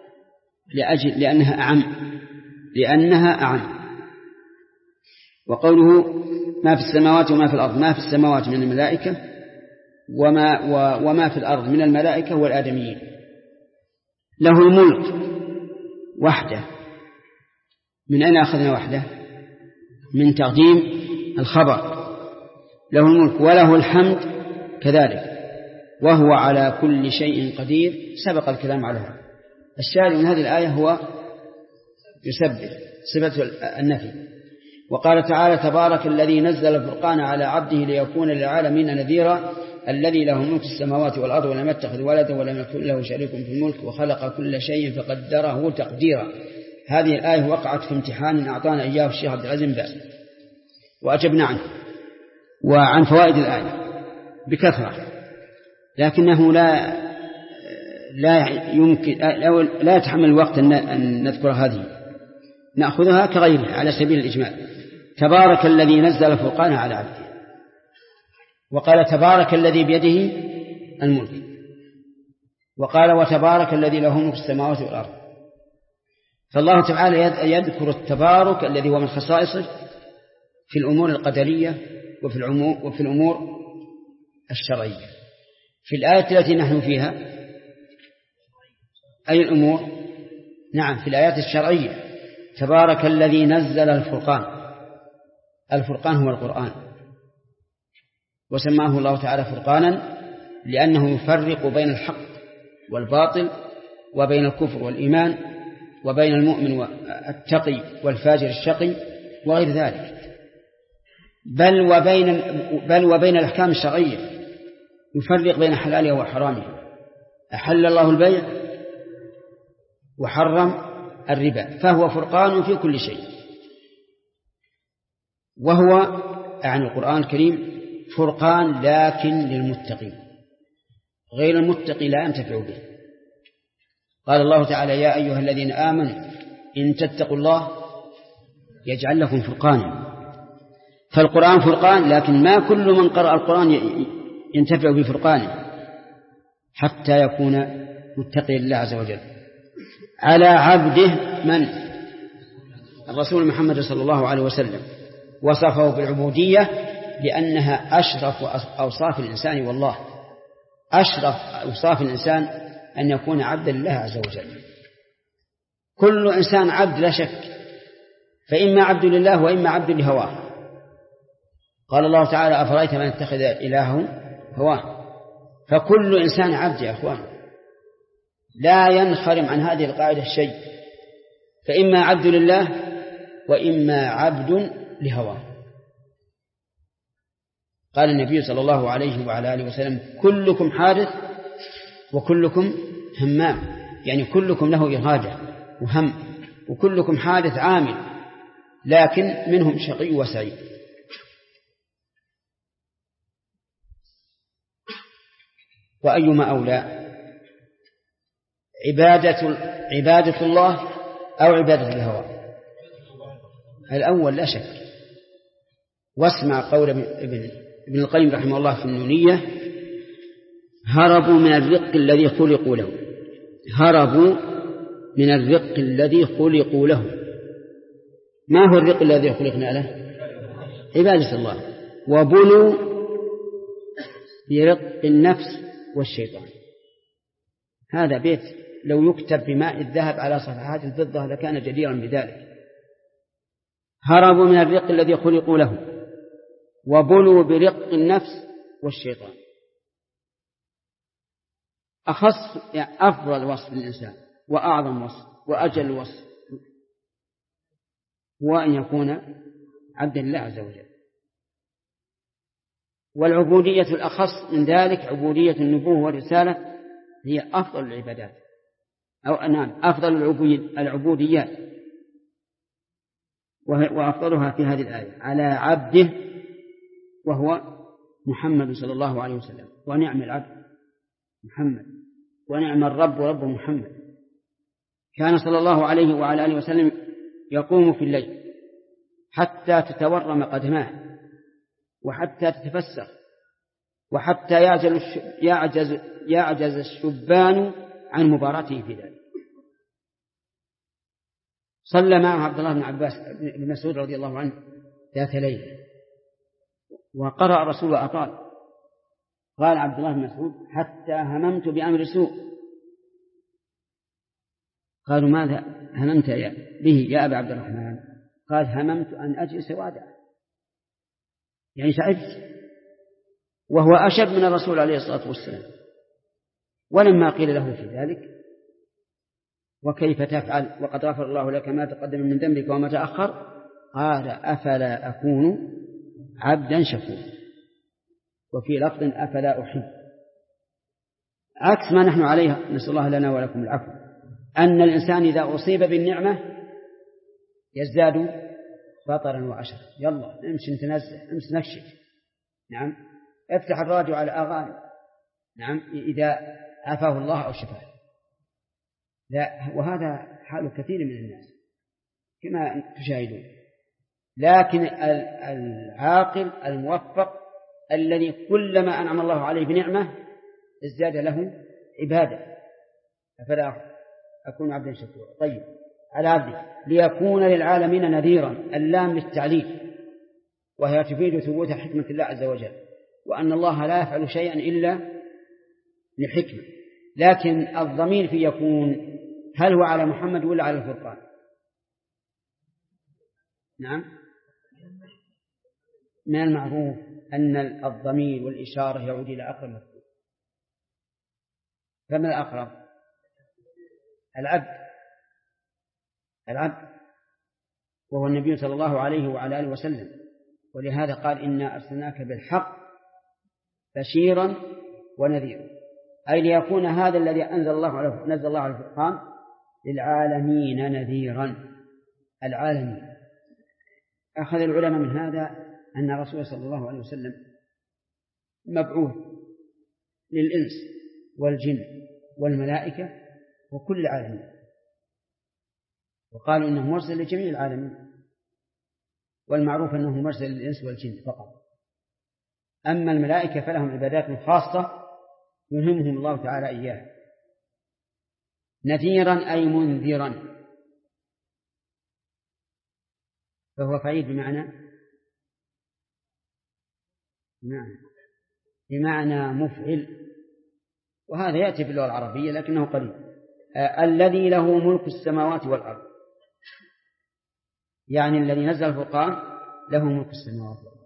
لأنها أعم. وقوله ما في السماوات وما في الأرض، ما في السماوات من الملائكة وما في الأرض من الملائكة والآدميين. له الملك وحده. من أين أخذنا وحده؟ من تقديم الخبر. له الملك وله الحمد كذلك، وهو على كل شيء قدير، سبق الكلام على هذا. الشاهد من هذه الآية هو يسبح صفة النفي. وقال تعالى تبارك الذي نزل الفرقان على عبده ليكون للعالمين نذيرا الذي له ملك السماوات والأرض ولم يتخذ ولدا ولم يكن له شريك في الملك وخلق كل شيء فقدره تقديرا. هذه الآية وقعت في امتحان أعطانا إياه الشيخ عبد العزيز باز وأجبنا عنه وعن فوائد الآية بكثرة، لكنه لا يتحمل الوقت أن نذكر هذه، نأخذها كغيرها على سبيل الإجمال. تبارك الذي نزل الفرقان على عبده، وقال تبارك الذي بيده الملك، وقال وتبارك الذي له ملك السماوات والأرض. فالله تعالى يذكر التبارك الذي هو من خصائصه في الأمور القدرية وفي الأمور الشرعية. في الآية التي نحن فيها أي الأمور؟ نعم في الآيات الشرعية. تبارك الذي نزل الفرقان. الفرقان هو القرآن، وسماه الله تعالى فرقانا لأنه يفرق بين الحق والباطل وبين الكفر والإيمان وبين المؤمن والتقي والفاجر الشقي وغير ذلك، بل وبين الأحكام الشرعية، يفرق بين حلالها وحرامها. أحل الله البيع وحرم الربا، فهو فرقان في كل شيء. وهو عن القرآن الكريم فرقان لكن للمتقين، غير المتقي لا ينتفع به. قال الله تعالى يا أيها الذين آمنوا إن تتقوا الله يجعل لكم فرقانا. فالقرآن فرقان، لكن ما كل من قرأ القرآن ينتفع بفرقانه حتى يكون متقي لله عز وجل. على عبده من الرسول محمد صلى الله عليه وسلم وصفه بالعبودية لأنها أشرف أوصاف الإنسان، والله أشرف أوصاف الإنسان أن يكون عبدا لله عز وجل. كل إنسان عبد لا شك، فإما عبد لله وإما عبد لهواه. قال الله تعالى أفرأيت من اتخذ إلهه هواه. فكل إنسان عبد يا أخوان، لا ينخرم عن هذه القاعدة الشيء، فإما عبد لله وإما عبد لهواه. قال النبي صلى الله عليه وعلى آله وسلم كلكم حادث وكلكم همام، يعني كلكم له إرادة وهم، وكلكم حادث عامل، لكن منهم شقي وسعيد. وأيما أولى، عبادة الله أو عبادة الهوى؟ الأول لا شك. واسمع قول ابن القيم رحمه الله في النونية: هربوا من الرق الذي خلقوا له. هربوا من الرق الذي خلقوا له. ما هو الرق الذي خلقنا له؟ عبادة الله. وبلوا برق النفس والشيطان. هذا بيت لو يكتب بماء الذهب على صفحات الفضة لكان جديرا بذلك. هربوا من الرق الذي خلقوا له وبلوا برق النفس والشيطان. أخص يعني أفضل وصف للإنسان وأعظم وصف وأجل وصف هو أن يكون عبد الله عز وجل. والعبودية الأخص من ذلك عبودية النبوة والرسالة هي أفضل العبادات، أو نعم أفضل العبوديات، وأفضلها في هذه الآية على عبده وهو محمد صلى الله عليه وسلم. ونعم العبد محمد، ونعم الرب ورب محمد. كان صلى الله عليه وعلى آله وسلم يقوم في الليل حتى تتورم قدماه، وحتى تتفسر، وحتى يعجز الشبان عن مباراته في ذلك. صلى معه عبد الله بن عباس بن مسعود رضي الله عنه ذات ليلة، وقرأ رسول أطال. قال عبد الله بن مسعود: حتى هممت بأمر سوء. قالوا: ماذا هممت به يا أبا عبد الرحمن؟ قال: هممت أن أجلس وادعه، يعني تعبت، وهو أشد من الرسول عليه الصلاة والسلام. ولما قيل له في ذلك: وكيف تفعل وقد غفر الله لك ما تقدم من ذنبك وما تأخر؟ قال: أفلا أكون عبدا شكورا. وفي لفظ: أفلا أحب. عكس ما نحن عليه، نسأل الله لنا ولكم العفو، أن الإنسان إذا أصيب بالنعمة يزداد بطرا وعشرا. يلا نمشي نتنزه، نمشي نكشف، نعم، افتح الراديو على الأغاني، نعم، إذا عافاه الله أو شفاه. لا، وهذا حال كثير من الناس كما تشاهدون. لكن العاقل الموفق الذي كلما أنعم الله عليه بنعمة ازداد له عبادة. أفلا أكون عبدا شكورا. طيب، على عبده ليكون للعالمين نذيرا، اللام للتعليل، وهي تفيد ثبوت حكمة الله عز وجل، وأن الله لا يفعل شيئا إلا لحكمة. لكن الضمير في يكون هل هو على محمد ولا على الفرقان؟ نعم، من المعروف أن الضمير والإشارة يعود إلى أقرب مذكور. فما الأقرب؟ العبد، وهو النبي صلى الله عليه وعلى آله وسلم. ولهذا قال: إنا أرسلناك بالحق بشيرا ونذيرا، أي ليكون هذا الذي نزل الله على الفرقان للعالمين نذيرا. العالمين. أخذ العلماء من هذا أن الرسول صلى الله عليه وسلم مبعوث للإنس والجن والملائكة وكل العالمين، وقالوا إنه مرسل لجميع العالمين، والمعروف أنه مرسل للإنس والجن فقط. أما الملائكة فلهم عبادات خاصة يلهمهم الله تعالى إياها. نذيرا أي منذرا. فهو فعيل بمعنى مفعل، وهذا يأتي في اللغة العربية لكنه قليل. الذي له ملك السماوات والأرض، يعني الذي نزل الفرقان له ملك السماوات والأرض.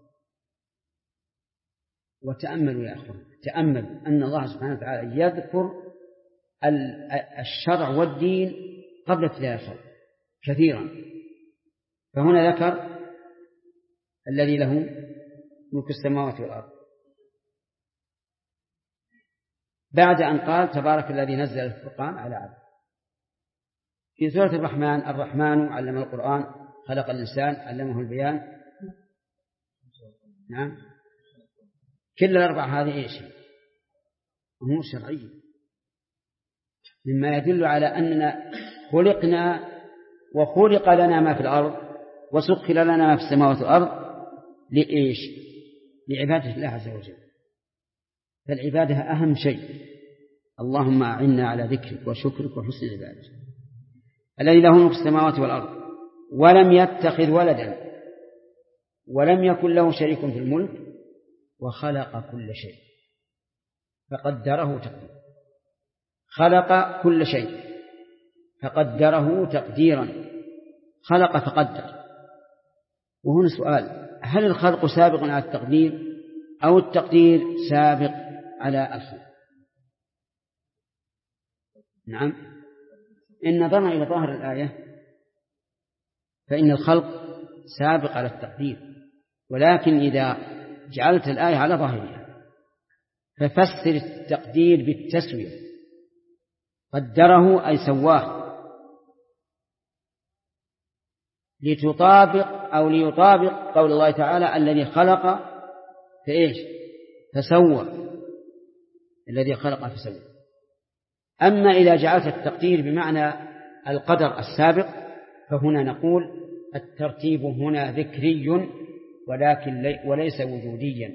وتأملوا يا أخوان، تأملوا أن الله سبحانه وتعالى يذكر الشرع والدين قبل ابتداء الخلق كثيرا، فهنا ذكر الذي له ملك السماوات والأرض بعد أن قال تبارك الذي نزل الفرقان على عبده. في سورة الرحمن علم القرآن خلق الإنسان علمه البيان. نعم، كل الأربع هذه إيش؟ أمور شرعية مما يدل على أننا خلقنا وخلق لنا ما في الأرض وسخر لنا ما في السماوات والأرض لإيش؟ لعبادة الله عز وجل. فالعبادة أهم شيء. اللهم أعنا على ذكرك وشكرك وحسن عبادتك. الذي له ملك السماوات والأرض ولم يتخذ ولدا ولم يكن له شريك في الملك وخلق كل شيء فقدره تقديرا. خلق كل شيء فقدره تقديرا. خلق فقدر. وهنا سؤال: هل الخلق سابق على التقدير أو التقدير سابق على الخلق؟ نعم، إن نظرنا إلى ظاهر الآية فإن الخلق سابق على التقدير، ولكن إذا جعلت الآية على ظاهرها ففسر التقدير بالتسوية. قدره أي سواه ليطابق قول الله تعالى الذي خلق فإيش؟ فسوى. الذي خلق فسوى. أما إذا جعلت التقدير بمعنى القدر السابق فهنا نقول الترتيب هنا ذكري وليس وجوديا.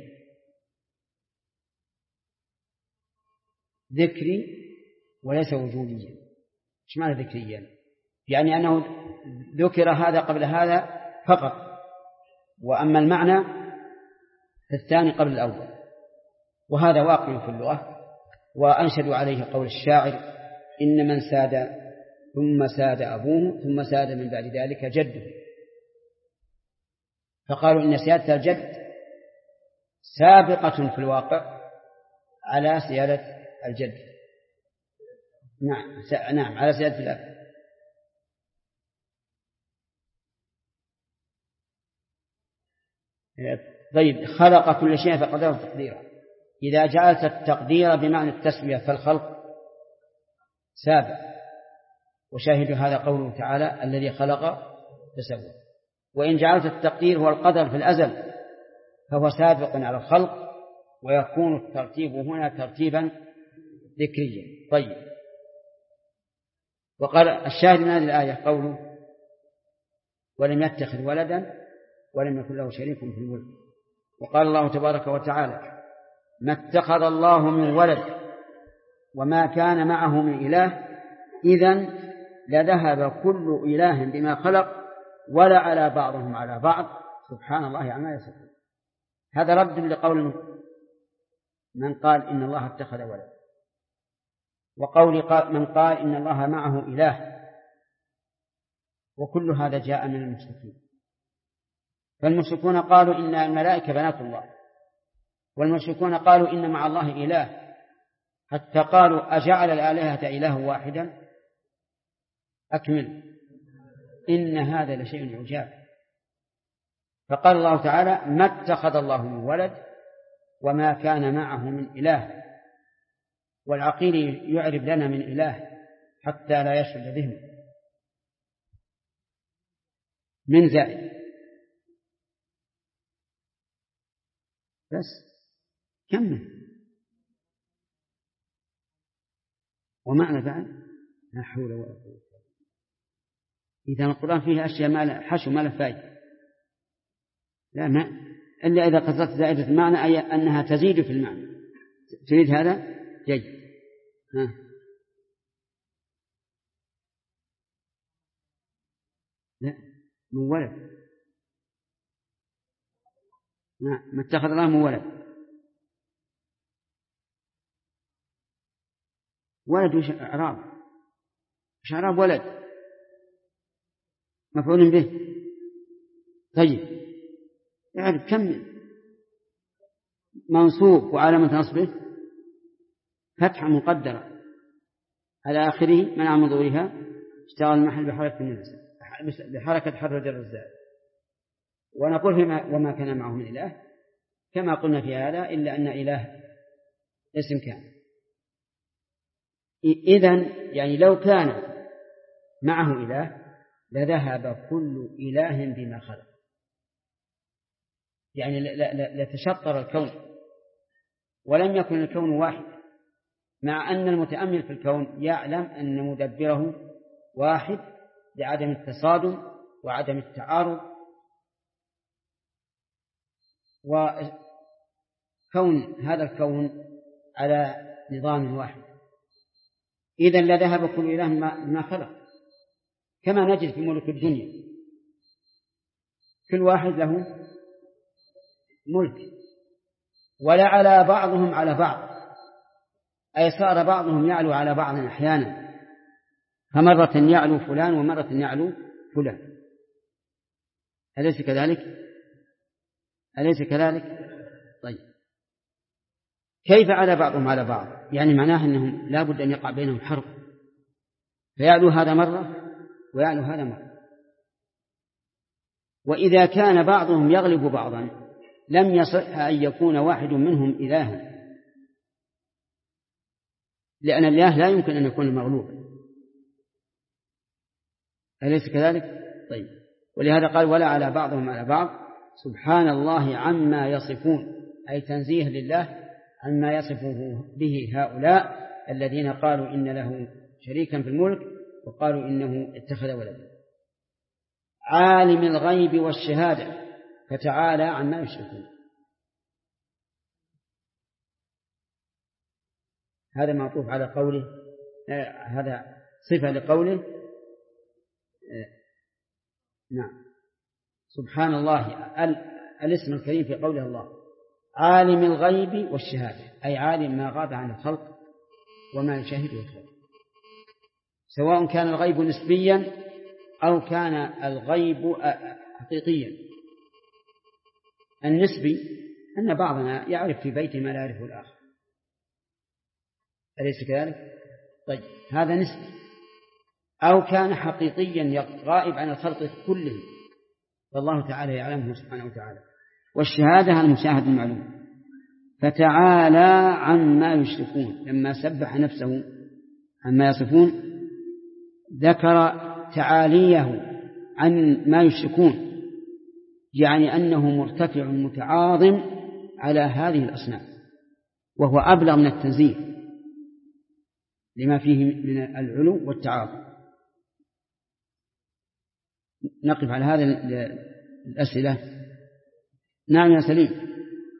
ذكري وليس وجوديا. ايش معنى ذكريا؟ يعني أنه ذكر هذا قبل هذا فقط، وأما المعنى الثاني قبل الأول، وهذا واقع في اللغة. وأنشدوا عليه قول الشاعر: إن من ساد ثم ساد أبوه ثم ساد من بعد ذلك جده. فقالوا إن سيادة الجد سابقة في الواقع على سيادة الجد. نعم، على سيادة الأب. طيب، خلق كل شيء فقدره تقديرا. إذا جعلت التقدير بمعنى التسوية فالخلق سابق، وشاهد هذا قوله تعالى الذي خلق فسوى. وإن جعلت التقدير هو القدر في الأزل فهو سابق على الخلق، ويكون الترتيب هنا ترتيبا ذكريا. طيب، وقال الشاهد من هذه الآية قوله ولم يتخذ ولدا ولم يكن له شريك في الملك. وقال الله تبارك وتعالى: ما اتخذ الله من ولد وما كان معه من إله إذن لذهب كل إله بما خلق ولا على بعضهم على بعض سبحان الله عما يصفون. هذا رد لقول من قال إن الله اتخذ ولد، وقول من قال إن الله معه إله، وكل هذا جاء من المشركين. فالمشركون قالوا إن الملائكة بنات الله، والمشركون قالوا إن مع الله إله، حتى قالوا أجعل الآلهة إله واحدا أكمل إن هذا لشيء عجاب. فقال الله تعالى: ما اتخذ الله من ولد وما كان معه من إله. والعقيل يعرب لنا من إله حتى لا يشغل ذهنه. من زائد بس كمل. ومعنى بعد لا حول ولا قوة. إذا القرآن فيه أشياء ما حشو ما له فائدة، لا ما إلا إذا قصدت زائدة المعنى أي أنها تزيد في المعنى. تريد هذا جيد. لا، من ولد ما اتخذ الله من ولد. ولد وش إعراب؟ وش إعراب ولد؟ مفعول به. طيب يعرف كم منصوب وعلامة نصبه فتحة مقدرة على آخره منع من ظهورها اشتغل المحل بحركة حرج الرزاق. ونقول وما كان معه من إله كما قلنا في هذا إلا أن إله اسم كان. إذن يعني لو كان معه إله لذهب كل إله بما خلق، يعني لتشطر الكون ولم يكن الكون واحد، مع أن المتأمل في الكون يعلم أن مدبره واحد لعدم التصادم وعدم التعارض، وكون هذا الكون على نظام واحد. إذن لذهب كل إله ما خلق، كما نجد في ملك الدنيا كل واحد له ملك، ولا على بعضهم على بعض، أي صار بعضهم يعلو على بعض أحيانا، فمرة يعلو فلان ومرة يعلو فلان. أليس كذلك؟ طيب كيف على بعضهم على بعض؟ يعني معناه أنهم لا بد أن يقع بينهم حرب، فيعلو هذا مرة ويعلو هذا مرة. وإذا كان بعضهم يغلب بعضا لم يصح أن يكون واحد منهم إلها، لأن الإله لا يمكن أن يكون مغلوبا. أليس كذلك؟ طيب ولهذا قال ولا على بعضهم على بعض سبحان الله عما يصفون، أي تنزيه لله عما يصفه به هؤلاء الذين قالوا إن له شريكا في الملك وقالوا إنه اتخذ ولدا. عالم الغيب والشهادة فتعالى عما يشركون. هذا معطوف على قوله، هذا صفة لقوله نعم سبحان الله الاسم الكريم في قوله الله عالم الغيب والشهادة، أي عالم ما غاب عن الخلق وما يشاهده الخلق، سواء كان الغيب نسبيا أو كان الغيب حقيقيا. النسبي أن بعضنا يعرف في بيته ما لا يعرفه الآخر، أليس كذلك؟ طيب هذا نسبي. أو كان حقيقيا غائب عن الخلق كلهم، فالله تعالى يعلمه سبحانه وتعالى. والشهادة المشاهد المعلوم. فتعالى عما يشركون، لما سبح نفسه عما يصفون ذكر تعاليه عن ما يشركون، يعني أنه مرتفع متعاظم على هذه الأصنام، وهو أبلغ من التنزيه لما فيه من العلو والتعاظم. نقف على هذه الأسئلة. نعم يا سليم.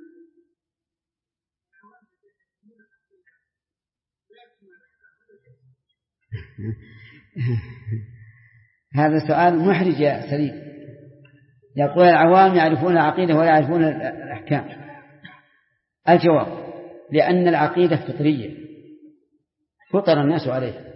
هذا سؤال محرج يا سليم. يقول العوام يعرفون العقيدة ولا يعرفون الأحكام. الجواب لأن العقيدة فطرية فطر الناس عليها،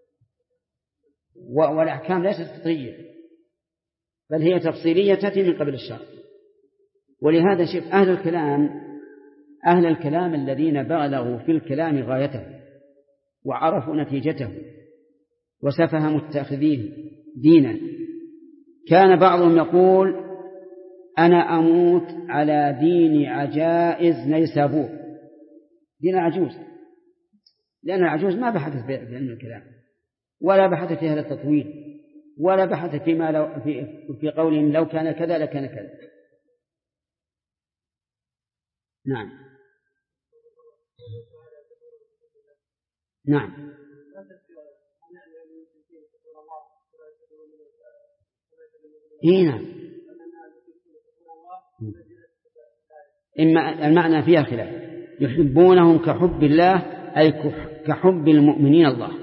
والأحكام ليست فطرية بل هي تفصيلية تأتي من قبل الشرع. ولهذا شوف أهل الكلام الذين بلغوا في الكلام غايته وعرفوا نتيجته وسفه متخذيه دينا، كان بعضهم يقول أنا أموت على دين عجائز نيسابور، دين عجوز، لأن العجوز ما بحثت في علم الكلام ولا بحثت في هذا التطويل ولا بحثت فيما في قولهم لو كان كذا لكان كذا. نعم نعم. نعم إما المعنى فيها خلاف، يحبونهم كحب الله أي كحب المؤمنين الله،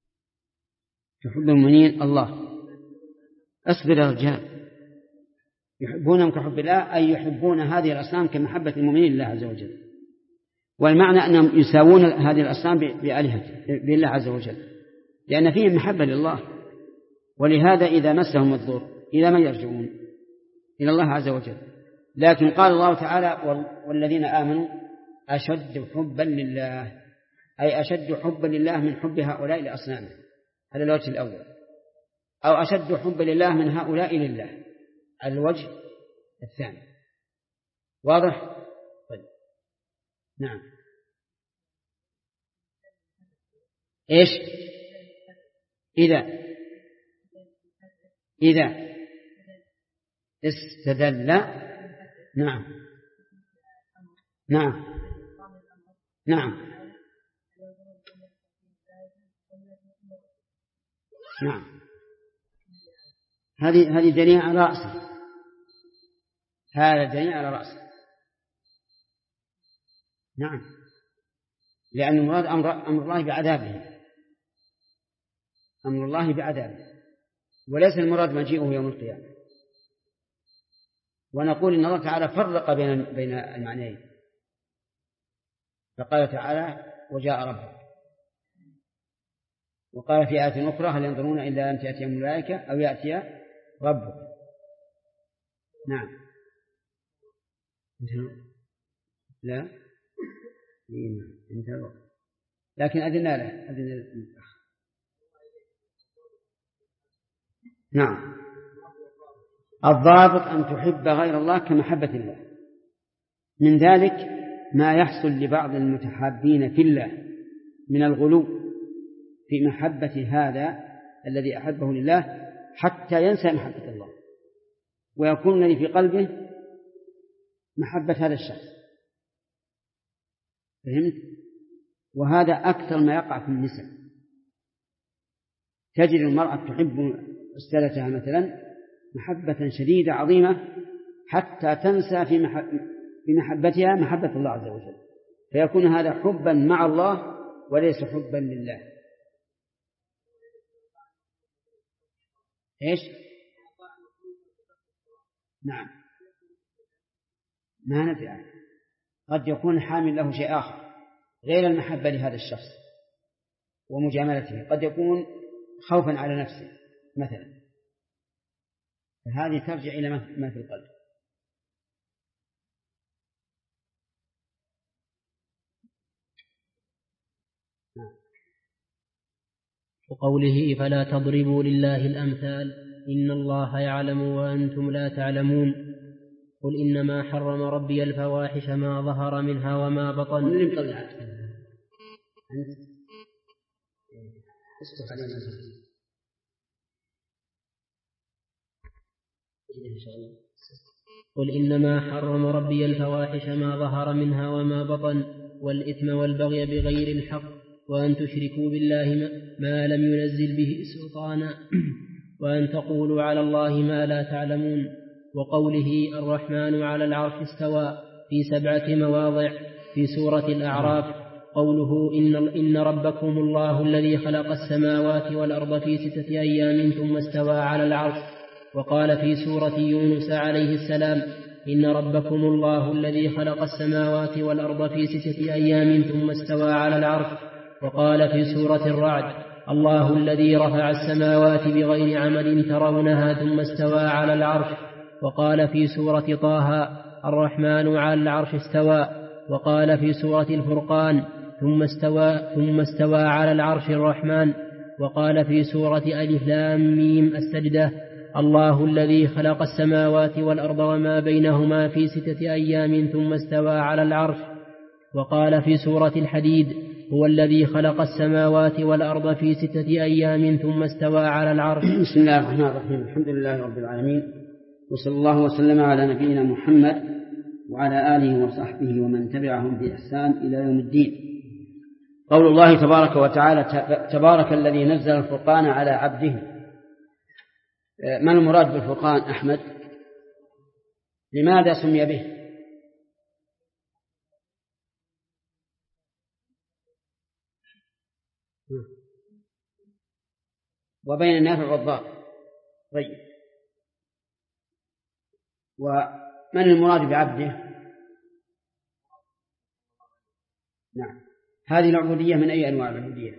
كحب المؤمنين الله. أصبر يا رجال، يحبونهم كحب الله أي يحبون هذه الأصنام كمحبة المؤمنين لله عز وجل. والمعنى أنهم يساوون هذه الأصنام بالله عز وجل، لأن فيهم محبة لله. ولهذا إذا مسهم الضر إلى من يرجعون؟ إلى الله عز وجل. لكن قال الله تعالى والذين آمنوا أشد حبا لله، أي أشد حبا لله من حب هؤلاء لأصنامه، هذا الوجه الأول. أو أشد حبا لله من هؤلاء لله، على الوجه الثاني. واضح؟ طيب. نعم. إيش؟ إذا استدل. نعم نعم نعم نعم. هذه دليل على رأسه، هذا دليل على رأسه. نعم، لأن المراد أمر الله بعذابه، أمر الله بعذابه، وليس المراد مجيئه يوم القيامة. ونقول إن الله تعالى فرق بين المعنيين، فقال تعالى وجاء ربك، وقال في آية أخرى هل ينظرون إلا أن تأتيهم الملائكة أو يأتي ربك. نعم. لا انتهى، لكن أذنا له الأخ. نعم. الضابط أن تحب غير الله كمحبة الله. من ذلك ما يحصل لبعض المتحابين في الله من الغلو في محبة هذا الذي أحبه لله حتى ينسى محبة الله، ويكون الذي في قلبه محبة هذا الشخص. فهمت؟ وهذا أكثر ما يقع في النساء. تجد المرأة تحب أستاذتها مثلا محبة شديدة عظيمة حتى تنسى في محبتها محبة الله عز وجل، فيكون هذا حبا مع الله وليس حبا لله. إيش؟ نعم، ما نفع. قد يكون حامل له شيء آخر غير المحبة لهذا الشخص ومجاملته، قد يكون خوفا على نفسه مثلا، هذه ترجع إلى ما في القلب. وقوله فلا تضربوا لله الأمثال إن الله يعلم وأنتم لا تعلمون. قل إنما حرم ربي الفواحش ما ظهر منها وما بطن. قل إنما حرم ربي الفواحش ما ظهر منها وما بطن والإثم والبغي بغير الحق وأن تشركوا بالله ما لم ينزل به سلطانا وأن تقولوا على الله ما لا تعلمون. وقوله الرحمن على العرش استوى في 7 مواضع في سورة الأعراف. قوله إن ربكم الله الذي خلق السماوات والأرض في 6 أيام ثم استوى على العرش. وقال في سورة يونس عليه السلام إن ربكم الله الذي خلق السماوات والأرض في 6 أيام ثم استوى على العرش. وقال في سورة الرعد الله الذي رفع السماوات بغير عمد ترونها ثم استوى على العرش. وقال في سورة طه الرحمن على العرش استوى. وقال في سورة الفرقان ثم استوى على العرش الرحمن. وقال في سورة ألف لام ميم السجدة الله الذي خلق السماوات والأرض وما بينهما في 6 أيام ثم استوى على العرش. وقال في سورة الحديد هو الذي خلق السماوات والأرض في 6 أيام ثم استوى على العرش. بسم الله الرحمن الرحيم. الحمد لله رب العالمين، وصلى الله وسلم على نبينا محمد وعلى آله وصحبه ومن تبعهم بإحسان إلى يوم الدين. قول الله تبارك وتعالى تبارك الذي نزل الفرقان على عبده. ما المراد بالفرقان أحمد؟ لماذا سمي به؟ وبين النافع والضار. طيب، ومن المراد بعبده؟ نعم، هذه العبودية من أي أنواع العبودية؟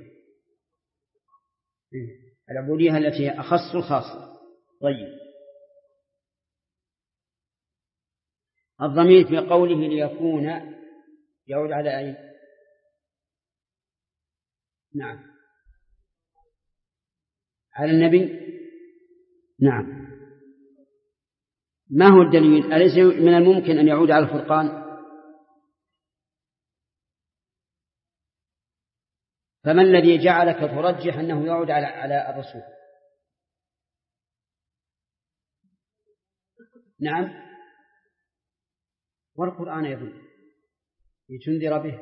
العبودية التي هي أخص الخاصة. طيب، الضمير في قوله ليكون يعود على أين؟ نعم، على النبي. نعم، ما هو الدليل؟ أليس من الممكن أن يعود على الفرقان؟ فما الذي جعلك ترجح أنه يعود على الرسول؟ نعم، والقرآن يظن لتنذر به،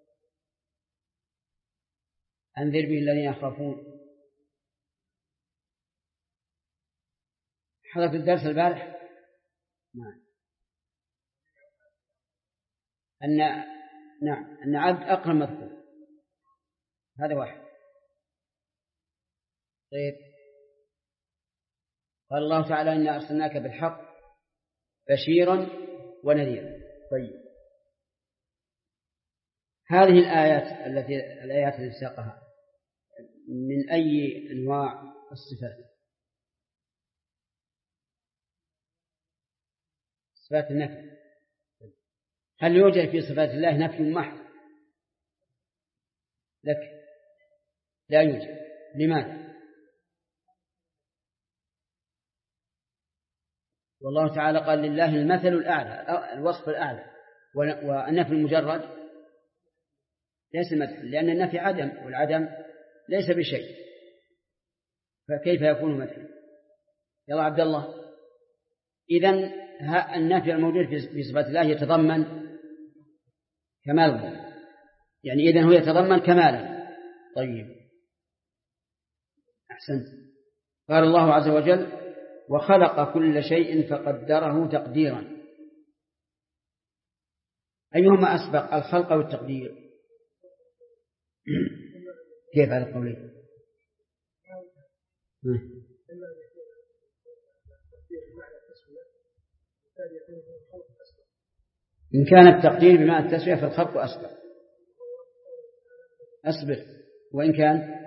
أنذر به الذين يخافون. حضرت الدرس البارح؟ نعم، أن عبد أقرب مذكور، هذا واحد. طيب، قال الله تعالى إنا أرسلناك بالحق بشيرا ونذيرا. طيب، هذه الآيات التي ساقها من أي أنواع الصفات؟ صفات النفي. هل يوجد في صفات الله نفي محض لك؟ لا يوجد. لماذا؟ والله تعالى قال لله المثل الأعلى، الوصف الأعلى، والنفي المجرد ليس مدح، لأن النفي عدم، والعدم ليس بشيء، فكيف يكون مدحا؟ يلا عبد الله، إذن النفي الموجود في صفات الله يتضمن كمال الله، يعني إذن هو يتضمن كمالا. طيب، أحسنت. قال الله عز وجل وخلق كل شيء فقدره تقديرا. أيهما أسبق، الخلق والتقدير؟ كيف على القولين؟ إن كان التقدير بمعنى التسوية فالخلق أسبق. أصبر. وإن كان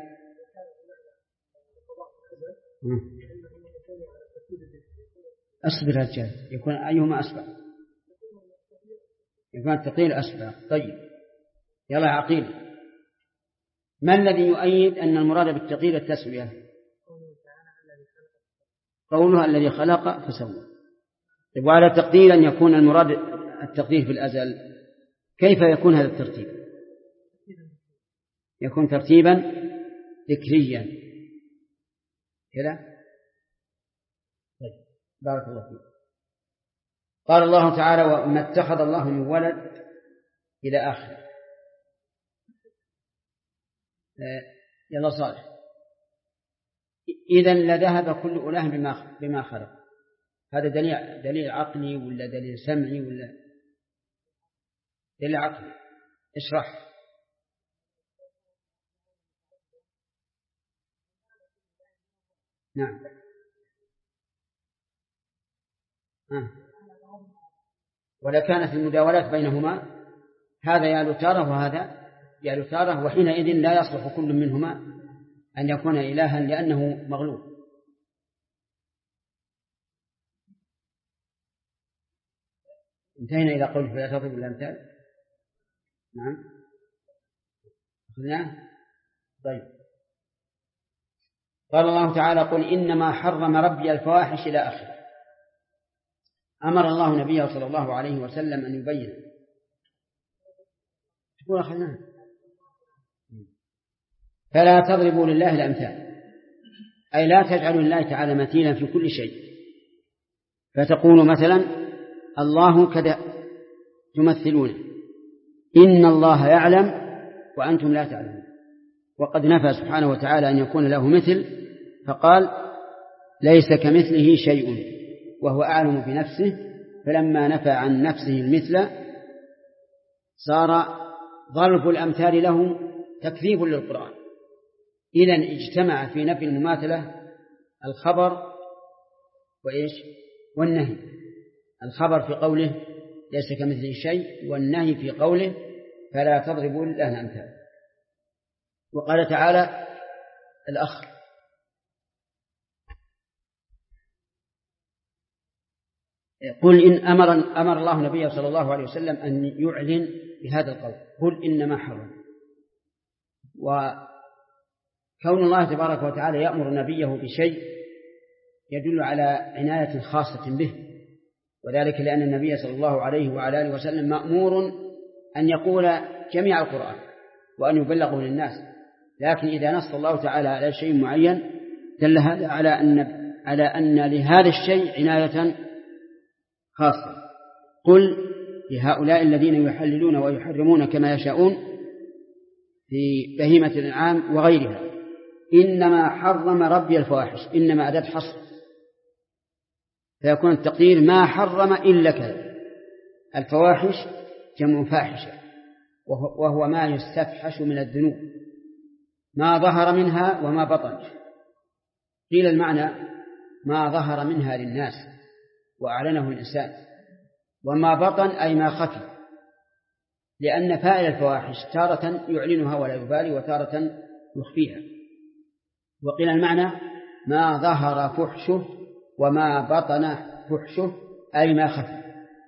أصبر رجال، يكون أيهما أسبق؟ يكون التقدير أسبق. طيب، يلا عقيل، ما الذي يؤيد أن المراد بالتقدير التسوية؟ قولها الذي خلق فسوى. طيب، وعلى تقدير أن يكون المراد التقدير في الأزل، كيف يكون هذا الترتيب؟ يكون ترتيبا ذكريا كذا. طيب، بارك الله فيك. قال الله تعالى وما اتخذ الله من ولد إلى آخر. يلا صالح، إذن لذهب كل إله بما خلق. هذا دليل عقلي ولا دليل سمعي ولا دليل عقلي؟ اشرح. نعم. ولا كانت المداولات بينهما هذا يا لتاره وهذا يا لتاره، وحينئذ لا يصلح كل منهما أن يكون إلها لأنه مغلوب. انتهينا إلى قول فلا تضربوا الأمثال. نعم، أخذناه. طيب، قال الله تعالى قل إنما حرم ربي الفواحش إلى آخره. أمر الله نبيه صلى الله عليه وسلم أن يبين. تقول أخذناه فلا تضربوا لله الأمثال، أي لا تجعلوا لله تعالى مثيلا في كل شيء، فتقولوا مثلا الله كذا تمثلون، إن الله يعلم وأنتم لا تعلمون. وقد نفى سبحانه وتعالى أن يكون له مثل، فقال ليس كمثله شيء وهو أعلم بنفسه، فلما نفى عن نفسه المثل صار ضرب الأمثال له تكذيب للقرآن. إذن اجتمع في نفي المماثلة الخبر وإيش والنهي. الخبر في قوله ليس كمثله شيء، والنهي في قوله فلا تضربوا لله الأمثال. وقال تعالى الأخ قل إن أمر الله نبيه صلى الله عليه وسلم أن يعلن بهذا القول، قل إنما حرم. وكون الله تبارك وتعالى يأمر نبيه بشيء يدل على عناية خاصة به، وذلك لأن النبي صلى الله عليه وعلى آله وسلم مأمور أن يقول جميع القرآن وأن يبلغه للناس، لكن إذا نص الله تعالى على شيء معين دل هذا على أن لهذا الشيء عناية خاصة. قل لهؤلاء الذين يحللون ويحرمون كما يشاءون في بهيمة الأنعام وغيرها إنما حرم ربي الفواحش، إنما أداة حصر، فيكون التقدير ما حرم إلا كذا. الفواحش جمع فاحشة، وهو ما يستفحش من الذنوب، ما ظهر منها وما بطن. قيل المعنى ما ظهر منها للناس وأعلنه الإنسان، وما بطن أي ما خفي، لأن فاعل الفواحش تارة يعلنها ولا يبالي وتارة يخفيها. وقيل المعنى ما ظهر فحشه وما بطن فحشه أي ما خفي.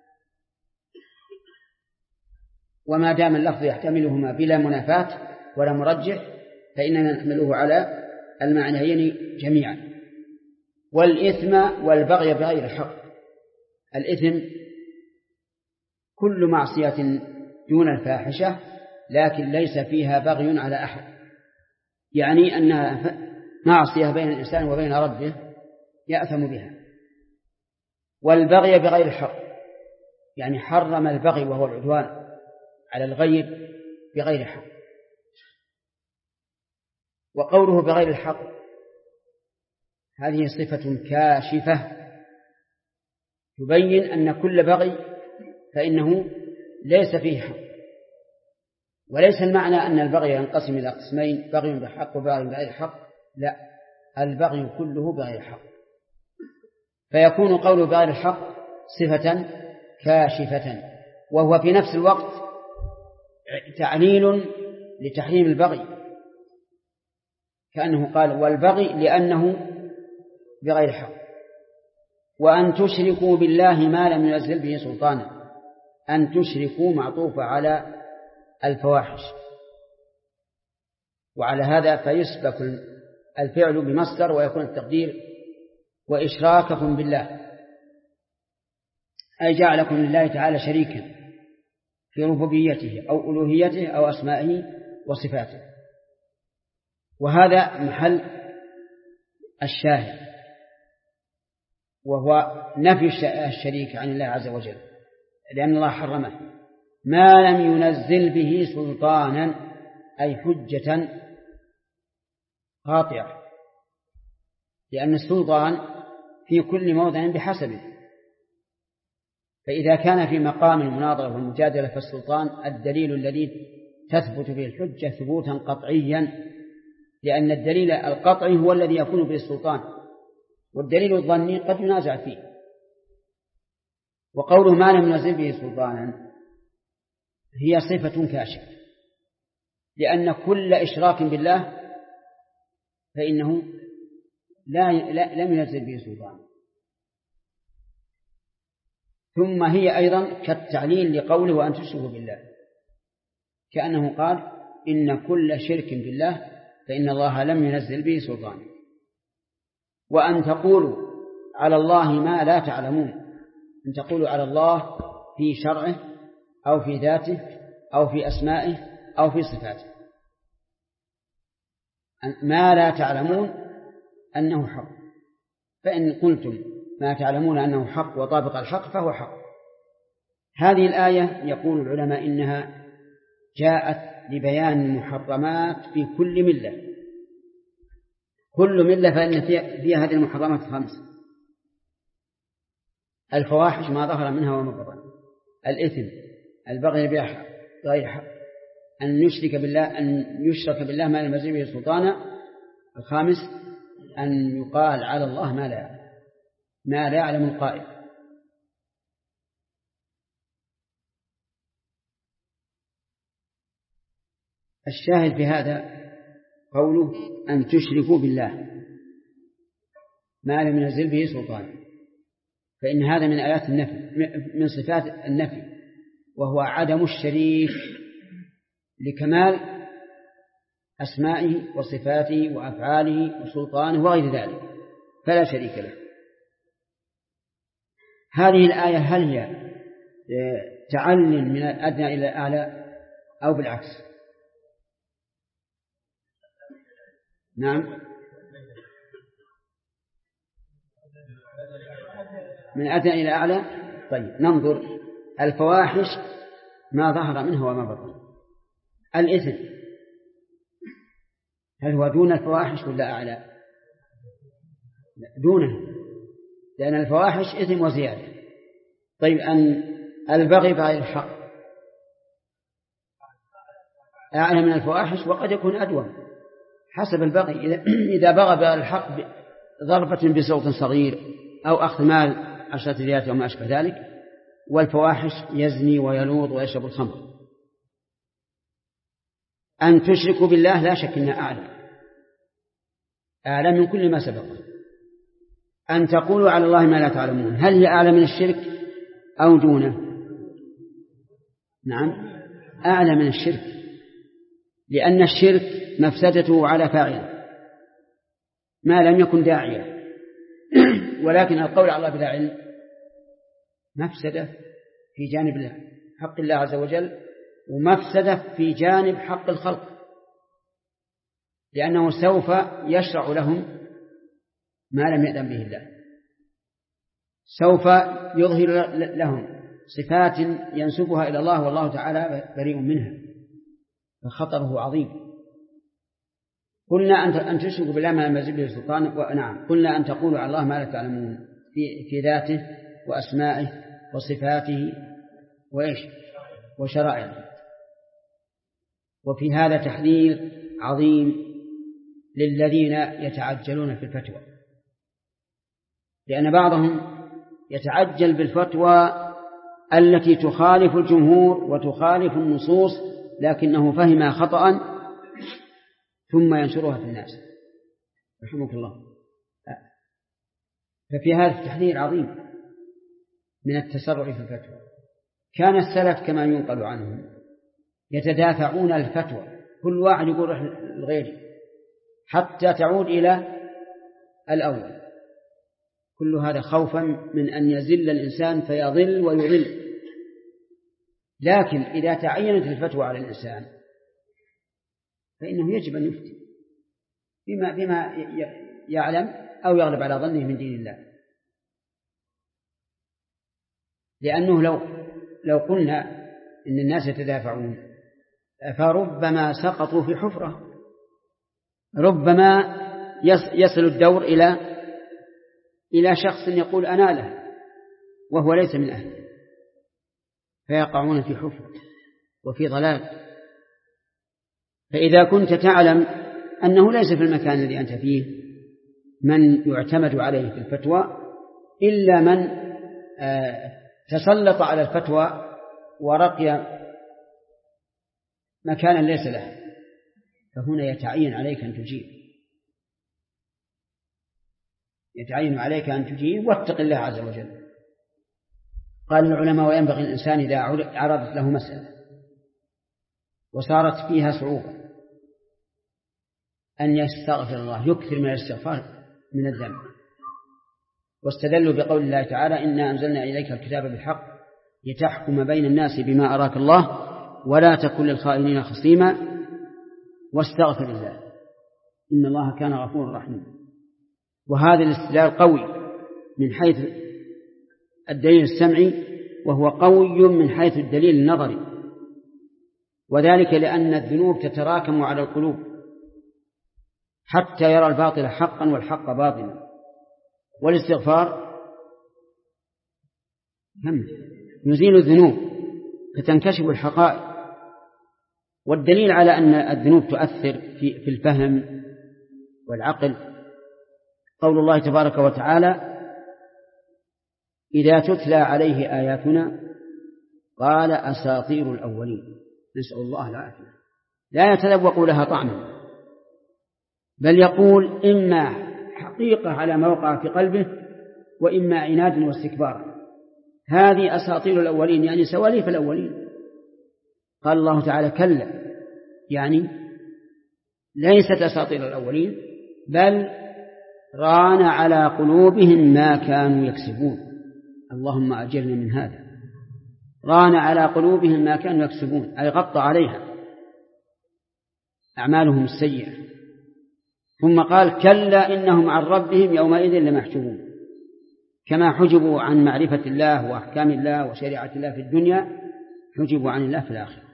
وما دام اللفظ يحتملهما بلا منافاة ولا مرجح فإننا نحمله على المعنيين جميعا. والإثم والبغي بغير الحق. الإثم كل معصية دون الفاحشة لكن ليس فيها بغي على أحد، يعني أنها معصية بين الإنسان وبين ربه يأثم بها. والبغي بغير الحق يعني حرم البغي وهو العدوان على الغير بغير حق. وقوله بغير الحق هذه صفة كاشفة تبين أن كل بغي فإنه ليس فيه حق، وليس المعنى أن البغي ينقسم إلى قسمين، بغي بحق وبغي بغير حق، لا، البغي كله بغير حق. فيكون قول بغير الحق صفة كاشفة، وهو في نفس الوقت تعليل لتحريم البغي، كأنه قال والبغي لأنه بغير حق. وأن تشركوا بالله ما لم ينزل به سلطانا، أن تشركوا معطوفة على الفواحش، وعلى هذا فيسبق الفعل بمصدر ويكون التقدير وإشراككم بالله، أي جعلكم لله تعالى شريكا في ربوبيته أو ألوهيته أو أسمائه وصفاته. وهذا محل الشاهد، وهو نفي الشريك عن الله عز وجل، لأن الله حرمه ما لم ينزل به سلطانا أي حجة قاطعة، لأن السلطان في كل موضع بحسبه، فإذا كان في مقام المناظرة والمجادلة فالسلطان الدليل الذي تثبت به الحجة ثبوتا قطعيا، لأن الدليل القطعي هو الذي يكون به السلطان، والدليل الظني قد ينازع فيه. وقوله ما لم ينزل به سلطانا هي صفة كاشفة، لأن كل إشراك بالله فإنه لم ينزل به سلطان. ثم هي أيضا كالتعليل لقوله وأن تشركوا بالله، كأنه قال إن كل شرك بالله فإن الله لم ينزل به سلطان. وأن تقولوا على الله ما لا تعلمون، أن تقولوا على الله في شرعه أو في ذاته أو في أسمائه أو في صفاته ما لا تعلمون أنه حق، فإن قلتم ما تعلمون أنه حق وطابق الحق فهو حق. هذه الآية يقول العلماء إنها جاءت لبيان المحرمات في كل ملة، كل ملة فإن فيها هذه المحرمات الخمس: الفواحش ما ظهر منها وما بطن، الإثم، البغي بغير حق، أن يشرك بالله ما لم ينزل به سلطانا، الخامس أن يقال على الله ما لا يعلم القائل. الشاهد في هذا قوله أن تشركوا بالله ما لم ينزل به سلطان، فإن هذا من آيات النفي، من صفات النفي، وهو عدم الشريك لكمال أسمائه وصفاته وأفعاله وسلطانه وغير ذلك، فلا شريك له. هذه الآية هل هي تعلل من الأدنى إلى الأعلى أو بالعكس؟ نعم، من أدنى إلى أعلى. طيب ننظر الفواحش ما ظهر منها وما بطن. الإثم هل هو دون الفواحش ولا أعلى؟ دونه، لأن الفواحش إثم وزيادة. طيب أن البغي بغير الحق أعلى من الفواحش وقد يكون أدوم حسب البغي. إذا بغى بغير الحق ضربة بصوت صغير أو أخذ مال 10 ريال أو ما أشبه ذلك، والفواحش يزني ويلوط ويشرب الخمر. أن تشركوا بالله لا شك أنها أعلى من كل ما سبق. أن تقولوا على الله ما لا تعلمون هل هي أعلى من الشرك أو دونه؟ نعم، أعلى من الشرك، لأن الشرك مفسدته على فاعله ما لم يكن داعيا، ولكن القول على الله بلا علم مفسدة في جانب حق الله عز وجل، ومفسدة في جانب حق الخلق، لأنه سوف يشرع لهم ما لم يأذن به الله، سوف يظهر لهم صفات ينسبها إلى الله والله تعالى بريء منها، فخطره عظيم. قلنا أن تشركوا بالله ما لم ينزل به سلطان، ونعم قلنا أن تقولوا على الله ما لا تعلمون في ذاته وأسمائه وصفاته وشرائعه. وفي هذا تحذير عظيم للذين يتعجلون في الفتوى، لأن بعضهم يتعجل بالفتوى التي تخالف الجمهور وتخالف النصوص لكنه فهم خطأ ثم ينشرها في الناس رحمك الله. ففي هذا التحذير عظيم من التسرع في الفتوى. كان السلف كما ينقل عنهم يتدافعون الفتوى، كل واحد يقول الغير حتى تعود إلى الأول، كل هذا خوفا من أن يزل الإنسان فيضل ويضل. لكن إذا تعينت الفتوى على الإنسان فإنه يجب أن يفتي بما يعلم أو يغلب على ظنه من دين الله، لأنه لو قلنا إن الناس يتدافعون فربما سقطوا في حفرة، ربما يصل الدور إلى شخص يقول أنا له وهو ليس من أهله، فيقعون في حفرة وفي ضلال. فإذا كنت تعلم أنه ليس في المكان الذي أنت فيه من يعتمد عليه في الفتوى إلا من تسلط على الفتوى ورقي مكانا ليس له، فهنا يتعين عليك أن تجيب، يتعين عليك أن تجيب واتق الله عز وجل. قال العلماء وينبغي الإنسان إذا عرضت له مسألة وصارت فيها صعوبة أن يستغفر الله، يكثر من الاستغفار من الذنب. واستدلوا بقول الله تعالى إنا أنزلنا إليك الكتاب بالحق لتحكم بين الناس بما أراك الله ولا تكن للخائنين خصيما واستغفر الله إن الله كان غفورا رحيما. وهذا الاستدلال قوي من حيث الدليل السمعي وهو قوي من حيث الدليل النظري، وذلك لأن الذنوب تتراكم على القلوب حتى يرى الباطل حقا والحق باطلا، والاستغفار يزيل الذنوب فتنكشف الحقائق. والدليل على أن الذنوب تؤثر في الفهم والعقل قول الله تبارك وتعالى إذا تتلى عليه آياتنا قال أساطير الأولين، نسأل الله العافية. لا يتذوق لها طعما، بل يقول إما حقيقة على ما وقع في قلبه وإما عناد واستكبار. هذه أساطير الأولين، يعني سواليف الأولين. قال الله تعالى كلا، يعني ليست أساطير الأولين، بل ران على قلوبهم ما كانوا يكسبون. اللهم أجرنا من هذا. ران على قلوبهم ما كانوا يكسبون، أي غطى عليها أعمالهم السيئة. ثم قال كلا إنهم عن ربهم يومئذ لمحجوبون، كما حجبوا عن معرفة الله وأحكام الله وشريعة الله في الدنيا حجبوا عن الله في الآخرة.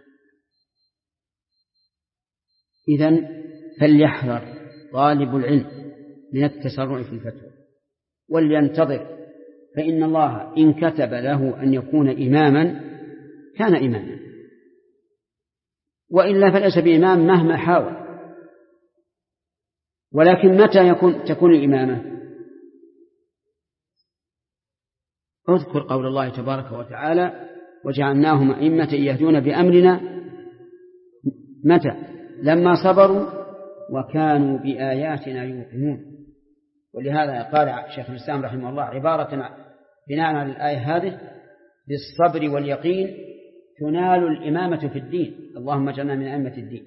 إذن فليحذر طالب العلم من التسرع في الفتوى، ولينتظر، فإن الله إن كتب له أن يكون إماما كان إماما، وإلا فليس بإمام مهما حاول. ولكن متى تكون الإمامة؟ اذكر قول الله تبارك وتعالى وجعلناهم أئمة يهدون بأمرنا. متى؟ لما صبروا وكانوا بآياتنا يوقنون. ولهذا قال شيخ الإسلام رحمه الله عبارة بناء على الآية هذه: بالصبر واليقين تنال الإمامة في الدين، اللهم اجعلنا من أئمة الدين.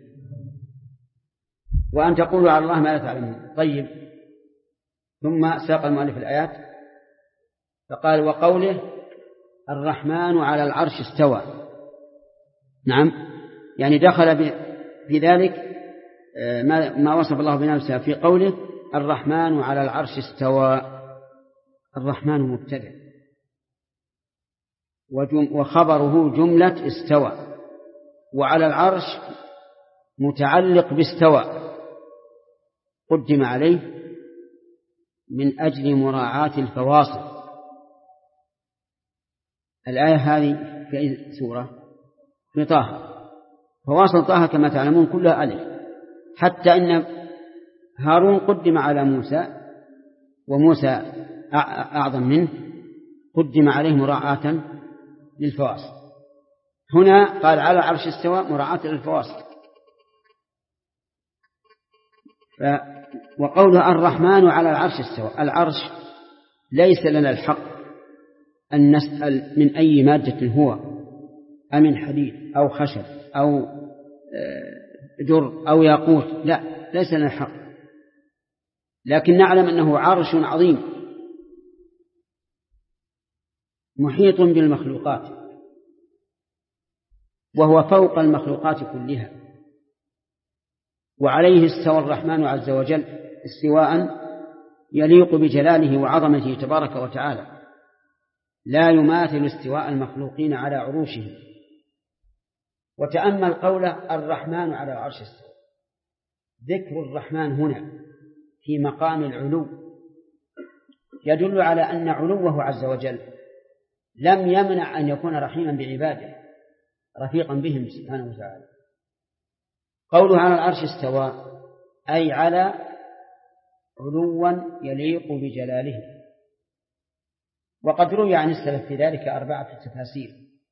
وأن تقولوا على الله ما لا تعلمون. طيب، ثم ساق المؤلف الآيات فقال وقوله الرحمن على العرش استوى. نعم، يعني دخل في ذلك ما وصف الله بنفسه في قوله الرحمن على العرش استوى. الرحمن مبتدأ وخبره جملة استوى، وعلى العرش متعلق باستوى قدم عليه من أجل مراعاة الفواصل. الآية هذه في أي سورة؟ في طه. فواصل طه كما تعلمون كلها ألف، حتى إن هارون قدم على موسى، وموسى أعظم منه، قدم عليه مراعاة للفواصل. هنا قال على العرش استوى مراعاة للفواصل. وقوله الرحمن على العرش استوى، العرش ليس لنا الحق أن نسأل من أي مادة هو، أمن حديد أو خشب أو در أو ياقوت، لا، ليس لنا الحق، لكن نعلم أنه عرش عظيم محيط بالمخلوقات، وهو فوق المخلوقات كلها، وعليه استوى الرحمن عز وجل استواء يليق بجلاله وعظمته تبارك وتعالى، لا يماثل استواء المخلوقين على عروشهم. وتأمل قوله الرحمن على العرش استوى، ذكر الرحمن هنا في مقام العلو يدل على أن علوه عز وجل لم يمنع أن يكون رحيما بعباده رفيقا بهم سبحانه وتعالى. قوله على العرش استوى أي على علوا يليق بجلاله. وقد روي عن السلف في ذلك 4 تفاسير: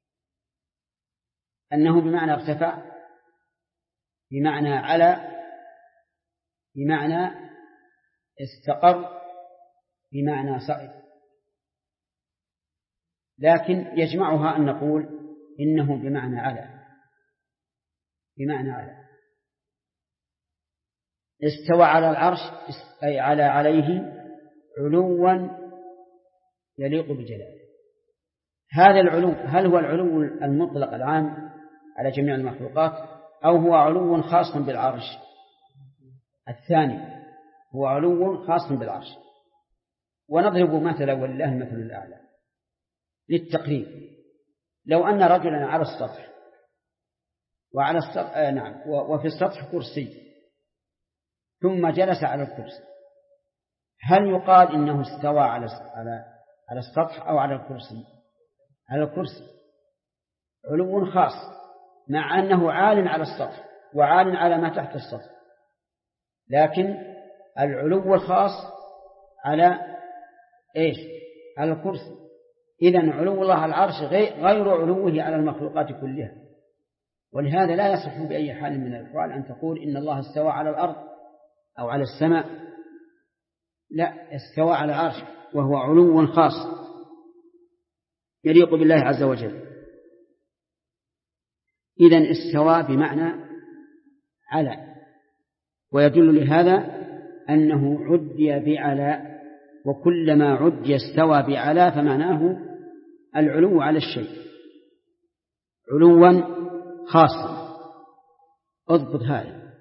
أنه بمعنى ارتفع، بمعنى على، بمعنى استقر، بمعنى صعد. لكن يجمعها أن نقول إنه بمعنى على، بمعنى على. استوى على العرش أي عليه علوا يليق بجلاله. هذا العلو هل هو العلو المطلق العام على جميع المخلوقات، أو هو علو خاص بالعرش؟ الثاني، هو علو خاص بالعرش. ونضرب مثلا ولله المثل الأعلى للتقريب. لو أن رجلا على السطح وعلى السطح وفي السطح كرسي ثم جلس على الكرسي، هل يقال إنه استوى على السطح أو على الكرسي؟ على الكرسي، علو خاص، مع أنه عال على السطح وعال على ما تحت السطح، لكن العلو الخاص على إيش؟ على الكرسي. إذن علو الله على العرش غير علوه على المخلوقات كلها. ولهذا لا يصح بأي حال من الأحوال أن تقول إن الله استوى على الأرض أو على السماء. لا، استوى على العرش وهو علو خاص يليق بالله عز وجل. إذن استوى بمعنى على، ويدل لهذا أنه عدي بعلى، وكلما عدي استوى بعلى فمعناه العلو على الشيء علوا خاصا. اضبط هذا.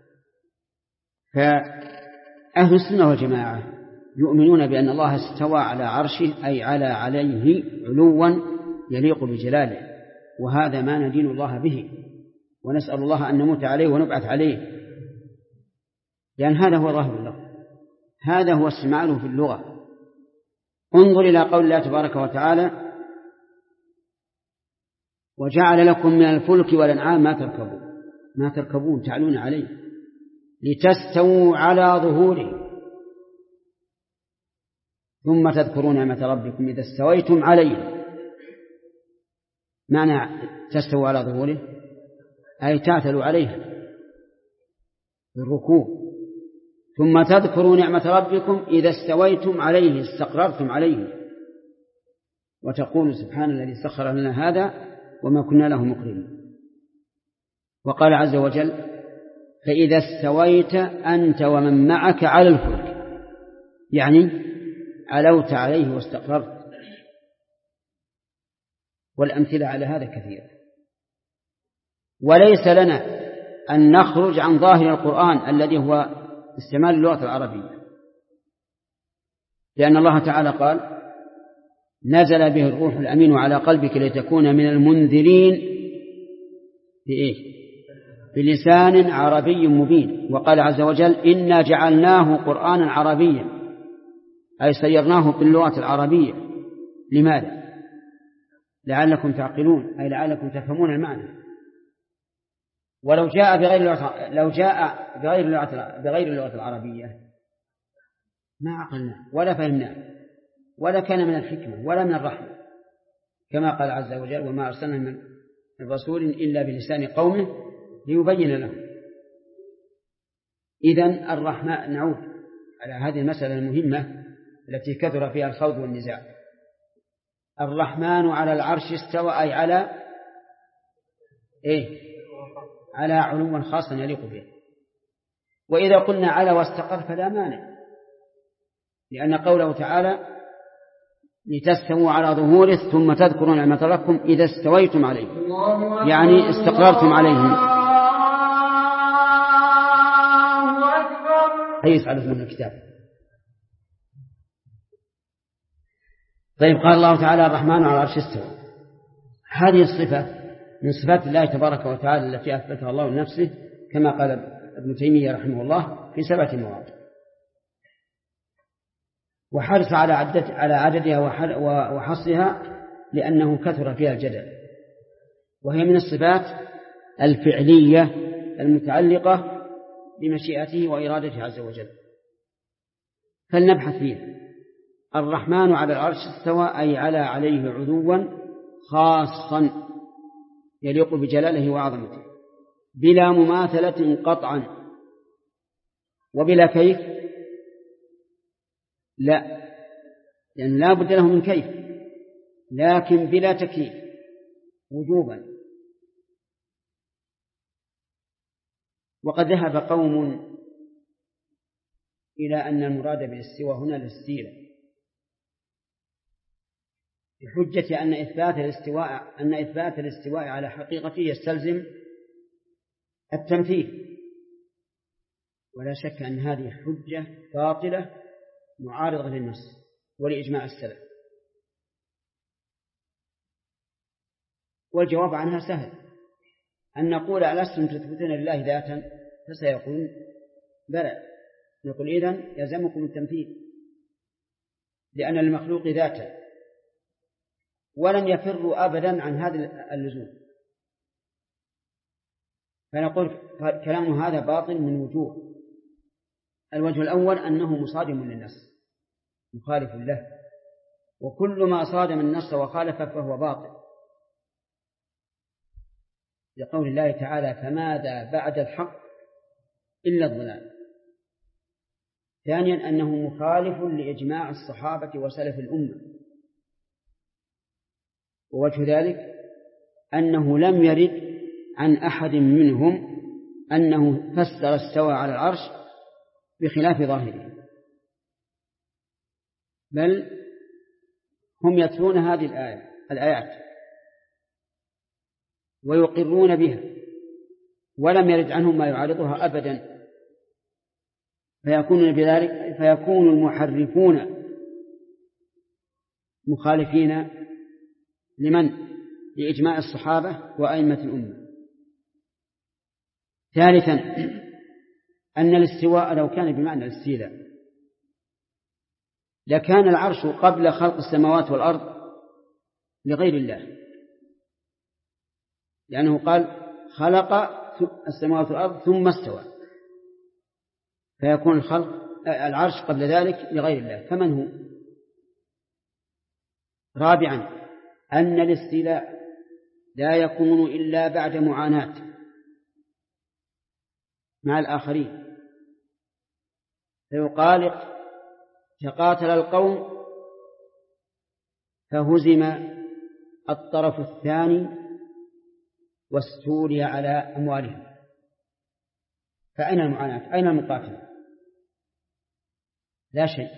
فأهل السنة والجماعة يؤمنون بأن الله استوى على عرشه، أي عليه علوا يليق بجلاله، وهذا ما ندين الله به، ونسأل الله أن نموت عليه ونبعث عليه، لأن هذا هو ظاهر اللغة، هذا هو استعماله في اللغة. انظر إلى قول الله تبارك وتعالى: وجعل لكم من الفلك والأنعام ما تركبون تعلون عليه لتستووا على ظهوره ثم تذكرون نعمة ربكم إذا استويتم عليه. معنى تستووا على ظهوره أي تعتلوا عليها بالركوب، ثم تذكروا نعمة ربكم إذا استويتم عليه، استقررتم عليه، وتقول سبحان الذي سخر لنا هذا وما كنا له مقرنين. وقال عز وجل: فإذا استويت أنت ومن معك على الفلك، يعني علوت عليه واستقررت. والأمثلة على هذا كثيرة، وليس لنا أن نخرج عن ظاهر القرآن الذي هو استعمال اللغة العربية، لأن الله تعالى قال: نزل به الروح الأمين على قلبك لتكون من المنذرين بلسان عربي مبين. وقال عز وجل: إنا جعلناه قرآنا عربيا، أي سيرناه باللغة العربية. لماذا؟ لعلكم تعقلون، أي لعلكم تفهمون المعنى. ولو جاء بغير اللغة العربية ما عقلناه ولا فهمناه ولا كان من الحكمة ولا من الرحمة، كما قال عز وجل: وما أرسلنا من رسول إلا بلسان قومه ليبين له. إذن الرحمن، نعود على هذه المسألة المهمة التي كثر فيها الخوض والنزاع. الرحمن على العرش استوى، أي على علوا خاصا يليق به. وإذا قلنا على واستقر فلا مانع، لأن قوله تعالى: لتستووا على ظهوره ثم تذكروا نعمة ربكم إذا استويتم عليه، يعني استقررتم عليهم. أي يفعل من الكتاب. طيب، قال الله تعالى: الرحمن على العرش استوى. هذه الصفة من صفات الله تبارك وتعالى التي أثبتها الله لنفسه، كما قال ابن تيمية رحمه الله في 7 مواضع، وحرص على عددها وحصرها لأنه كثر فيها الجدل. وهي من الصفات الفعلية المتعلقة بمشيئته وإرادته عز وجل، فلنبحث فيها. الرحمن على العرش استوى، أي عليه علوا خاصا يليق بجلاله وعظمته، بلا مماثلة قطعا وبلا كيف، لا، لأن لا بد له من كيف، لكن بلا تكييف وجوبا. وقد ذهب قوم إلى أن المراد بالاستواء هنا الاستيلاء، بحجة أن إثبات الاستواء على حقيقته يستلزم التمثيل، ولا شك أن هذه حجة باطلة معارضة للنص ولإجماع السلف. والجواب عنها سهل، أن نقول: ألستم تثبتون لله ذاتا؟ فسيقولون: بلى. نقول: إذن يلزمكم التمثيل، لأن المخلوق ذاتا، ولن يفروا أبدا عن هذا اللزوم. فنقول كلام هذا باطل من وجوه. الوجه الأول أنه مصادم للنص مخالف له، وكل ما صادم النص وخالف فهو باطل، لقول الله تعالى فماذا بعد الحق إلا الضلال. ثانيا أنه مخالف لإجماع الصحابة وسلف الأمة، ووجه ذلك أنه لم يرد عن أحد منهم أنه فسر استوى على العرش بخلاف ظاهره، بل هم يتلون هذه الآيات ويقرون بها، ولم يرد عنهم ما يعارضها أبدا، فيكون المحرفون مخالفين لمن؟ لإجماع الصحابة وأئمة الأمة. ثالثا أن الاستواء لو كان بمعنى الاستيلاء لكان العرش قبل خلق السماوات والأرض لغير الله، لأنه قال خلق السماوات والأرض ثم استوى، فيكون العرش قبل ذلك لغير الله، فمن هو؟ رابعا أن الاستيلاء لا يكون إلا بعد معاناة مع الآخرين، فيقال تقاتل القوم فهزم الطرف الثاني واستولي على أموالهم، فأين المعاناة؟ أين المقاتلة؟ لا شيء.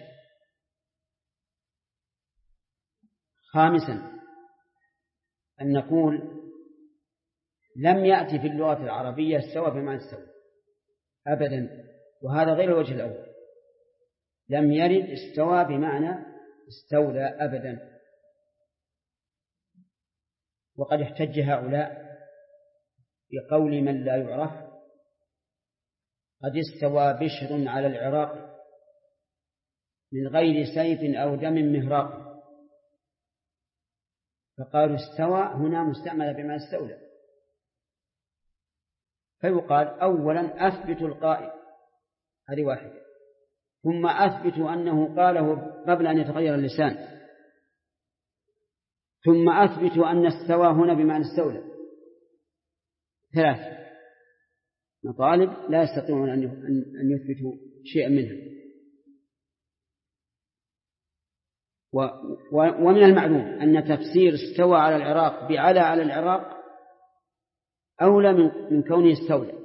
خامسا أن نقول لم يأتي في اللغة العربية استوى بمعنى استوى أبدا، وهذا غير الوجه الأول، لم يرد استوى بمعنى استولى أبدا. وقد احتج هؤلاء بقول من لا يعرف قد استوى بشر على العراق من غير سيف أو دم مهراق، فقالوا استوى هنا مستعمل بما استولى، فيقال أولا أثبت القائل، هذه واحدة، ثم أثبت أنه قاله قبل أن يتغير اللسان، ثم أثبت أن استوى هنا بمعنى استولى. ثلاث مطالب لا يستطيعون أن يثبتوا شيئا منها. ومن المعلوم أن تفسير استوى على العراق بعلى على العراق أولى من كونه استولى،